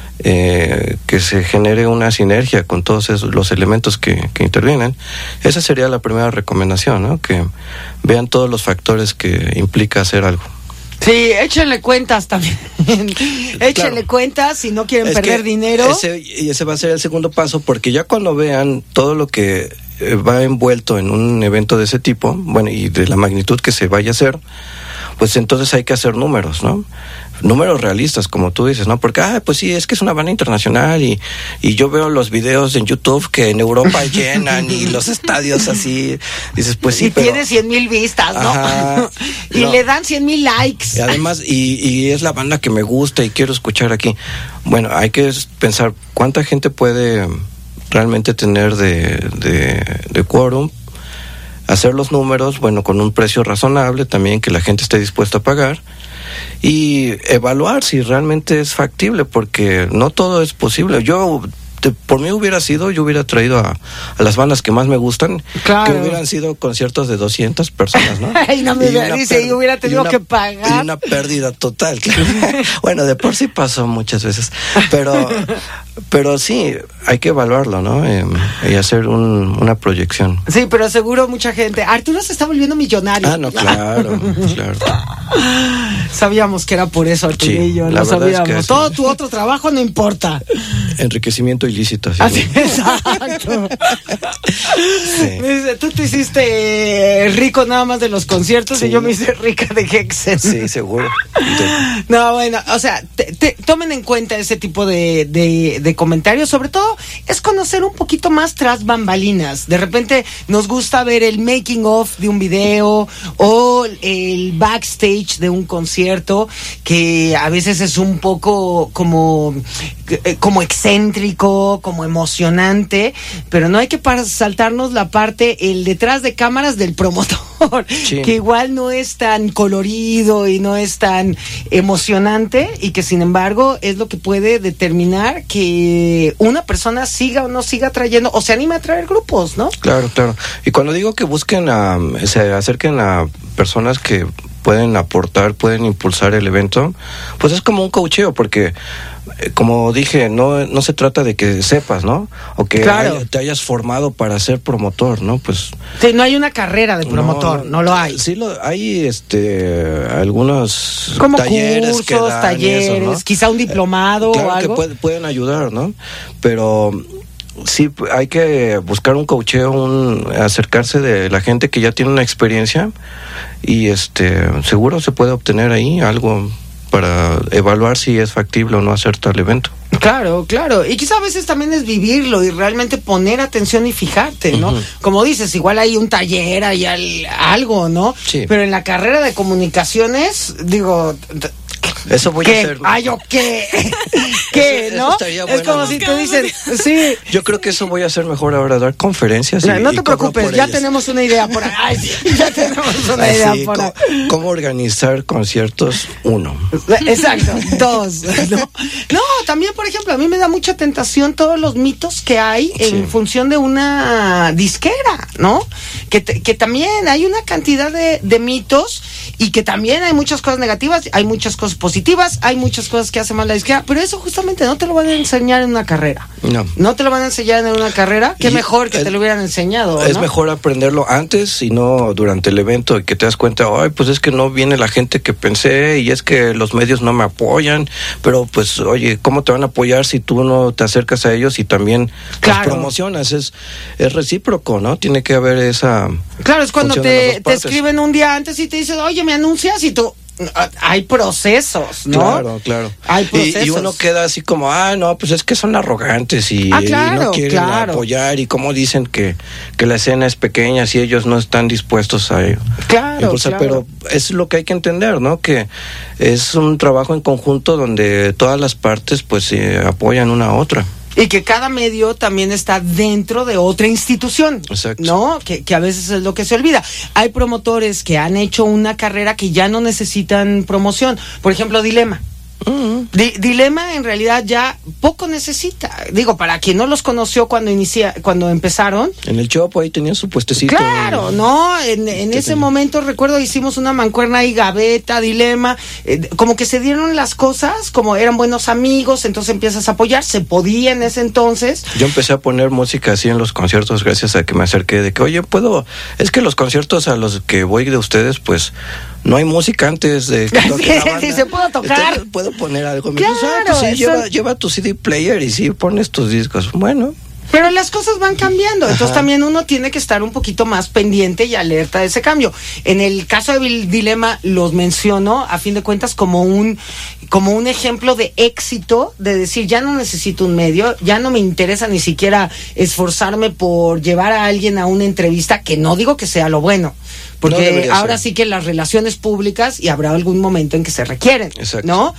que se genere una sinergia con todos esos, los elementos que intervienen. Esa sería la primera recomendación, ¿no? Que vean todos los factores que implica hacer algo. Sí, échenle cuentas también. Échenle cuentas si no quieren perder dinero. Ese va a ser el segundo paso, porque ya cuando vean todo lo que va envuelto en un evento de ese tipo, bueno, y de la magnitud que se vaya a hacer, pues entonces hay que hacer números, ¿no? Números realistas, como tú dices, ¿no? Porque, pues sí, es que es una banda internacional y yo veo los videos en YouTube que en Europa llenan y los estadios así, dices, pues sí, y pero... tiene 100,000 vistas, ¿no? Ajá, y no. le dan 100,000 likes. Y además, y es la banda que me gusta y quiero escuchar aquí. Bueno, hay que pensar cuánta gente puede realmente tener de quórum, hacer los números, bueno, con un precio razonable también que la gente esté dispuesta a pagar y evaluar si realmente es factible, porque no todo es posible. Por mí yo hubiera traído a las bandas que más me gustan, claro, que hubieran sido conciertos de 200 personas, ¿no? Y no me dice, y hubiera tenido que pagar. Y una pérdida total. Bueno, de por sí pasó muchas veces, pero sí, hay que evaluarlo, ¿no? Y hacer una proyección. Sí, pero seguro mucha gente. Arturo se está volviendo millonario. No, claro, claro. Sabíamos que era por eso, Arturo, Sí, y yo, la lo verdad sabíamos. es que sí. Todo tu otro trabajo no importa. Enriquecimiento ilícito. Así, exacto. Sí. Dice, tú te hiciste rico nada más de los conciertos, Sí. y yo me hice rica de Hexen. Sí, seguro. No, bueno, o sea, tomen en cuenta ese tipo de comentarios. Sobre todo, es conocer un poquito más tras bambalinas. De repente nos gusta ver el making of de un video o el backstage de un concierto, que a veces es un poco como excéntrico, como emocionante, pero no hay que saltarnos la parte, el detrás de cámaras del promotor, Sí. que igual no es tan colorido y no es tan emocionante, y que sin embargo es lo que puede determinar que una persona siga o no siga trayendo, o se anime a traer grupos, ¿no? Claro, claro. Y cuando digo que busquen se acerquen a personas que pueden aportar, pueden impulsar el evento, pues es como un coacheo, porque como dije, no se trata de que sepas, ¿no? O que Claro. te hayas formado para ser promotor, ¿no? Pues Sí, no hay una carrera de promotor, no lo hay. Sí hay algunos Como talleres cursos, que dan y talleres, eso, ¿no? quizá un diplomado Claro o algo. que pueden ayudar, ¿no? Pero sí hay que buscar un coacheo, acercarse de la gente que ya tiene una experiencia, y seguro se puede obtener ahí algo para evaluar si es factible o no hacer tal evento. Claro, claro. Y quizá a veces también es vivirlo y realmente poner atención y fijarte, ¿no? Ujú. Como dices, igual hay un taller, hay algo, ¿no? Sí. Pero en la carrera de comunicaciones, digo... Eso voy a ¿Qué? hacer. Ay, ¿yo qué? ¿Qué, Eso no? estaría Es bueno, como ¿no? si te dicen, sí... Yo creo que eso voy a hacer mejor ahora, dar conferencias. No y te cobro preocupes, por ya ellas. tenemos una idea por ahí. Ay, sí, ya tenemos una Ay, idea sí, por ahí. ¿Cómo organizar conciertos? 1. Exacto, 2. No, también, por ejemplo, a mí me da mucha tentación todos los mitos que hay en Sí. función de una disquera, ¿no? Que también hay una cantidad de mitos, y que también hay muchas cosas negativas, hay muchas cosas positivas, hay muchas cosas que hace mal la disquera, pero eso justamente no te lo van a enseñar en una carrera. No te lo van a enseñar en una carrera. Qué Y mejor que te lo hubieran enseñado, Es ¿no? mejor aprenderlo antes y no durante el evento, y que te das cuenta, ay, pues es que no viene la gente que pensé, y es que los medios no me apoyan, pero pues oye, ¿cómo te van a apoyar si tú no te acercas a ellos y también Claro. los promocionas? Es recíproco, ¿no? Tiene que haber esa... Claro, es cuando función de las dos te partes. escriben un día antes y te dicen, oye, me anuncias, y tú... Hay procesos, ¿no? Claro. Hay procesos. Y uno queda así como, no, pues es que son arrogantes y, claro, y no quieren claro. apoyar, y como dicen que la escena es pequeña si ellos no están dispuestos a Claro, impulsar. claro. Pero es lo que hay que entender, ¿no? Que es un trabajo en conjunto donde todas las partes pues se apoyan una a otra. Y que cada medio también está dentro de otra institución, Exacto. ¿no? Que a veces es lo que se olvida. Hay promotores que han hecho una carrera que ya no necesitan promoción. Por ejemplo, Dilema. Dilema en realidad ya poco necesita. Digo, para quien no los conoció cuando empezaron. En el Chopo ahí tenían su puestecito. Claro, ¿no? En ese momento recuerdo hicimos una mancuerna ahí, Gaveta, Dilema, como que se dieron las cosas, como eran buenos amigos, entonces empiezas a apoyar, se podía en ese entonces. Yo empecé a poner música así en los conciertos gracias a que me acerqué de que, oye, es que los conciertos a los que voy de ustedes, pues, no hay música antes de que toque la banda. Sí, se puede tocar. Entonces, puedo poner algo. Me Claro, dice, pues sí, eso... lleva tu CD player y sí, pones tus discos. Bueno. Pero las cosas van cambiando, entonces también uno tiene que estar un poquito más pendiente y alerta de ese cambio. En el caso de Dilema los menciono, a fin de cuentas, como un ejemplo de éxito, de decir, ya no necesito un medio, ya no me interesa ni siquiera esforzarme por llevar a alguien a una entrevista, que no digo que sea lo bueno, porque no ahora ser. Sí que las relaciones públicas, y habrá algún momento en que se requieren, Exacto. ¿no?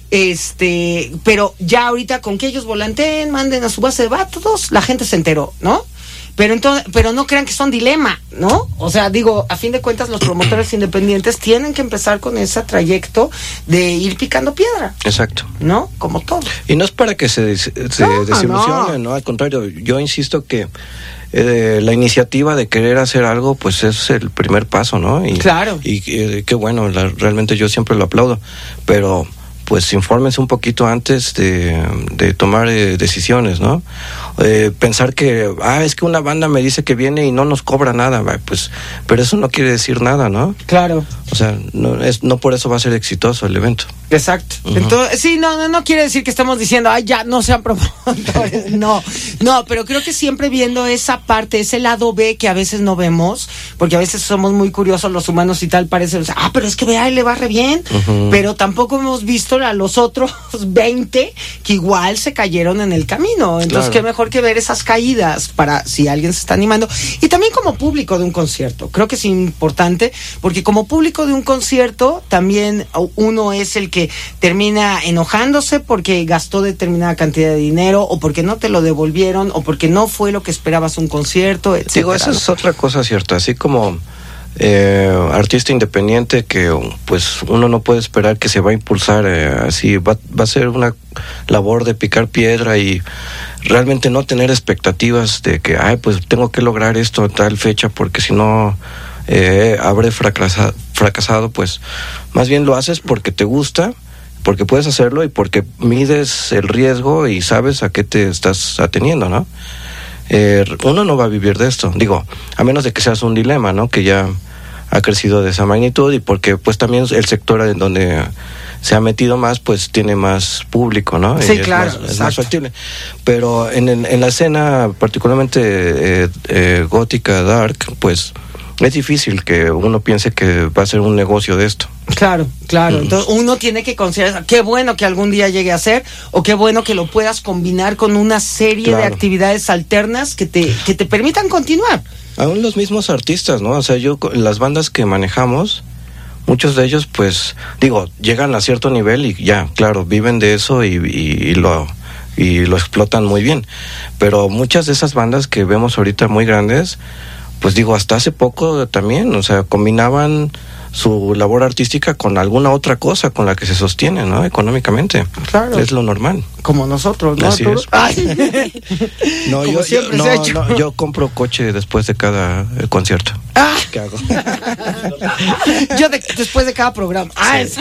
Pero ya ahorita con que ellos volanteen, manden a su base de datos, la gente se enteró, ¿no? Pero no crean que son Dilema, ¿no? O sea, digo, a fin de cuentas los promotores independientes tienen que empezar con ese trayecto de ir picando piedra. Exacto. ¿No? Como todo. Y no es para que se desilusionen, ¿no? Al contrario, yo insisto que la iniciativa de querer hacer algo, pues es el primer paso, ¿no? Y, claro. Y qué bueno, realmente yo siempre lo aplaudo, pero pues infórmense un poquito antes de tomar decisiones, ¿no? Pensar que, es que una banda me dice que viene y no nos cobra nada, pues, pero eso no quiere decir nada, ¿no? Claro. O sea, no por eso va a ser exitoso el evento. Exacto. Entonces, sí, no quiere decir que estamos diciendo, ya no sean promotores. No, pero creo que siempre viendo esa parte, ese lado B que a veces no vemos, porque a veces somos muy curiosos los humanos y tal, parece, pero es que vea, le va re bien, pero tampoco hemos visto a los otros 20 que igual se cayeron en el camino. Entonces, qué mejor que ver esas caídas para si alguien se está animando. Y también como público de un concierto. Creo que es importante, porque como público de un concierto, también uno es el que termina enojándose porque gastó determinada cantidad de dinero, o porque no te lo devolvieron, o porque no fue lo que esperabas un concierto, etc. Digo, esa es otra cosa cierta, así como artista independiente, que pues uno no puede esperar que se va a impulsar así, va a ser una labor de picar piedra y realmente no tener expectativas de que pues tengo que lograr esto a tal fecha, porque si no habré fracasado. Pues más bien lo haces porque te gusta, porque puedes hacerlo y porque mides el riesgo y sabes a qué te estás ateniendo, ¿no? Uno no va a vivir de esto, digo, a menos de que seas un Dilema, ¿no? Que ya ha crecido de esa magnitud, y porque pues también el sector en donde se ha metido más, pues tiene más público, ¿no? Sí, y claro, es más factible. Pero en la escena particularmente gótica, dark, pues es difícil que uno piense que va a ser un negocio de esto. Claro. Entonces uno tiene que considerar, qué bueno que algún día llegue a ser, o qué bueno que lo puedas combinar con una serie de actividades alternas que te permitan continuar. Aún los mismos artistas, ¿no? O sea, las bandas que manejamos, muchos de ellos, pues, llegan a cierto nivel y ya, claro, viven de eso y lo explotan muy bien. Pero muchas de esas bandas que vemos ahorita muy grandes, pues hasta hace poco también, o sea, combinaban su labor artística con alguna otra cosa con la que se sostienen, ¿no? Económicamente. Claro. Es lo normal. Como nosotros, ¿no? Así es. No, Como siempre se ha hecho. yo compro coche después de cada concierto. ¿Qué hago? Yo después de cada programa.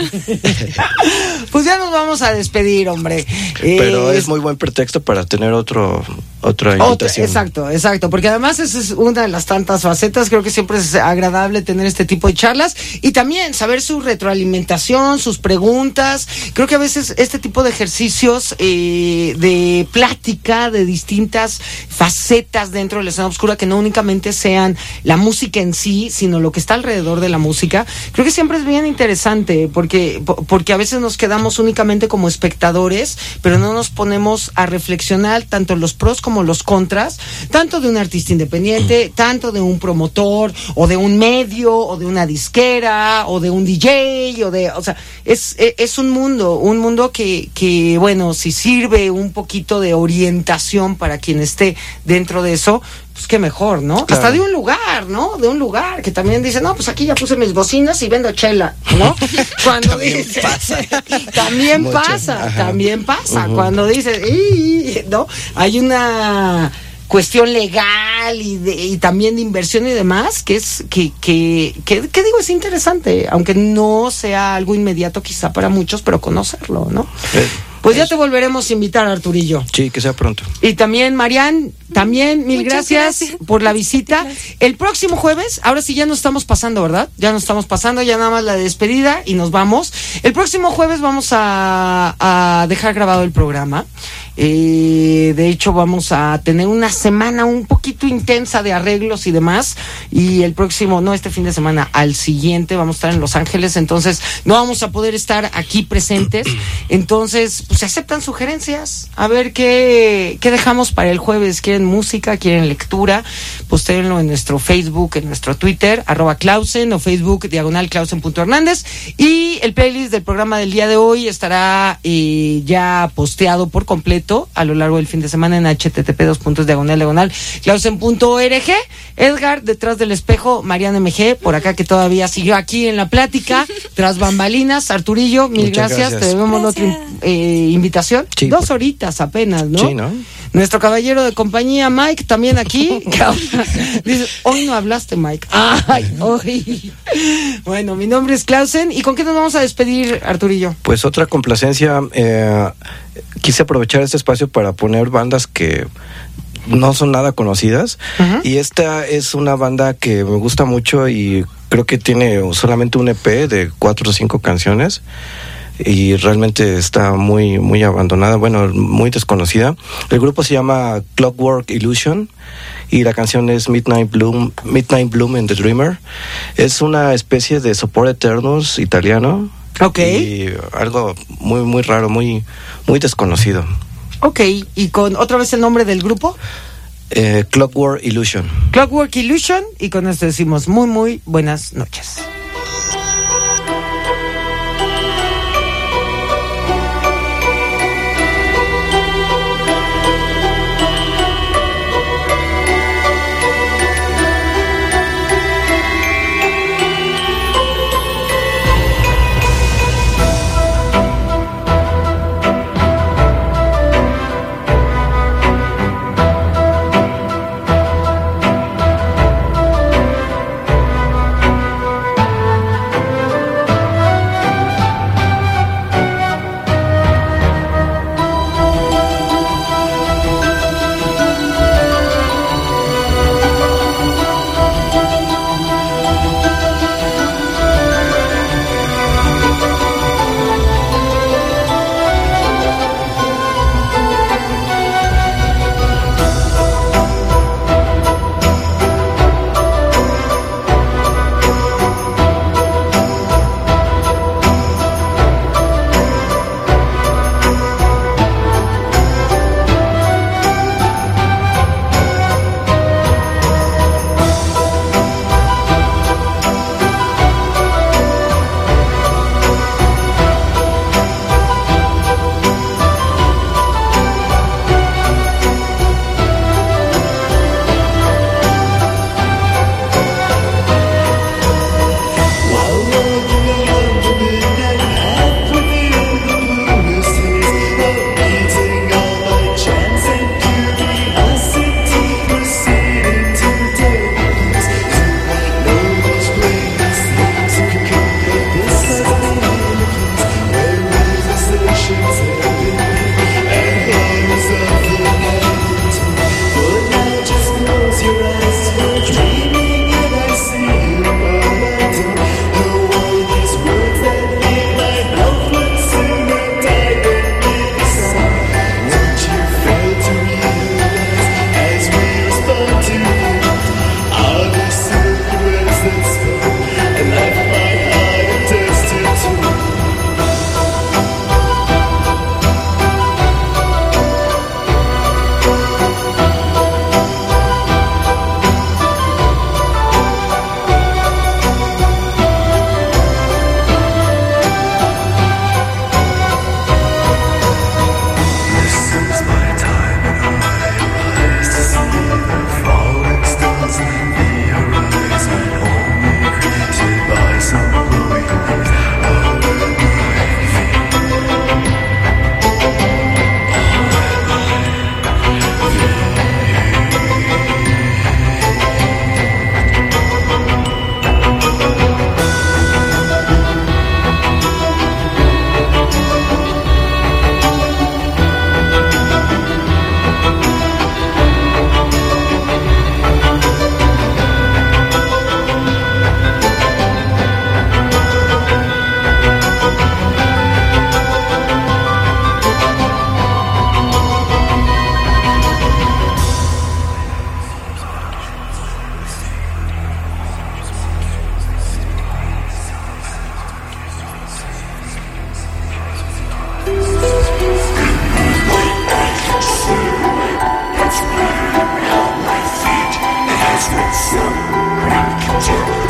Pues ya nos vamos a despedir, hombre. Pero es muy buen pretexto para tener otra invitación. Exacto, porque además esa es una de las tantas facetas. Creo que siempre es agradable tener este tipo de charlas y también saber su retroalimentación, sus preguntas. Creo que a veces este tipo de ejercicios de plática de distintas facetas dentro de la escena oscura, que no únicamente sean la música en sí, sino lo que está alrededor de la música, creo que siempre es bien interesante, porque a veces nos quedamos únicamente como espectadores, pero no nos ponemos a reflexionar tanto los pros como los contras, tanto de un artista independiente, tanto de un promotor, o de un medio, o de una disquera, o de un DJ, o sea, es un mundo que bueno, si sirve un poquito de orientación para quien esté dentro de eso, pues qué mejor, ¿no? Claro. Hasta de un lugar, ¿no? De un lugar que también dice, no, pues aquí ya puse mis bocinas y vendo chela, ¿no? Cuando también dice, pasa. También Mucho. pasa, Ajá. también pasa. Cuando dices, ¿no? Hay una cuestión legal y también de inversión y demás, que digo, es interesante, aunque no sea algo inmediato quizá para muchos, pero conocerlo, ¿no? Pues ya te volveremos a invitar, Arturillo. Sí, que sea pronto. Y también, Marian, mil gracias por la visita. El próximo jueves, ahora sí ya nos estamos pasando, ¿verdad? Ya nos estamos pasando, ya nada más la despedida y nos vamos. El próximo jueves vamos a dejar grabado el programa. De hecho, vamos a tener una semana un poquito intensa de arreglos y demás. Y el próximo, no este fin de semana, al siguiente vamos a estar en Los Ángeles. Entonces, no vamos a poder estar aquí presentes. Entonces, pues se aceptan sugerencias. A ver qué dejamos para el jueves. ¿Quieren música? ¿Quieren lectura? Postérenlo en nuestro Facebook, en nuestro Twitter, @Clausen, o Facebook, /Clausen.Hernández. Y el playlist del programa del día de hoy estará ya posteado por completo a lo largo del fin de semana en http://Clausen.org. Edgar, detrás del espejo, Mariana MG, por acá que todavía siguió aquí en la plática, tras bambalinas. Arturillo, mil gracias. Te debemos otra invitación. Sí, 2 horitas apenas, ¿no? Sí, ¿no? Nuestro caballero de compañía, Mike, también aquí. Dice, hoy no hablaste, Mike. Ay, hoy. Bueno, mi nombre es Clausen. ¿Y con qué nos vamos a despedir, Arturillo? Pues otra complacencia. Quise aprovechar este espacio para poner bandas que no son nada conocidas. Uh-huh. Y esta es una banda que me gusta mucho y creo que tiene solamente un EP de 4 o 5 canciones. Y realmente está muy, muy abandonada, bueno, muy desconocida. El grupo se llama Clockwork Illusion y la canción es Midnight Bloom and the Dreamer. Es una especie de Sopor Eternus italiano. Ok. Y algo muy, muy raro, muy, muy desconocido. Ok, ¿y con otra vez el nombre del grupo? Clockwork Illusion. Clockwork Illusion, y con esto decimos muy, muy buenas noches. Reactor.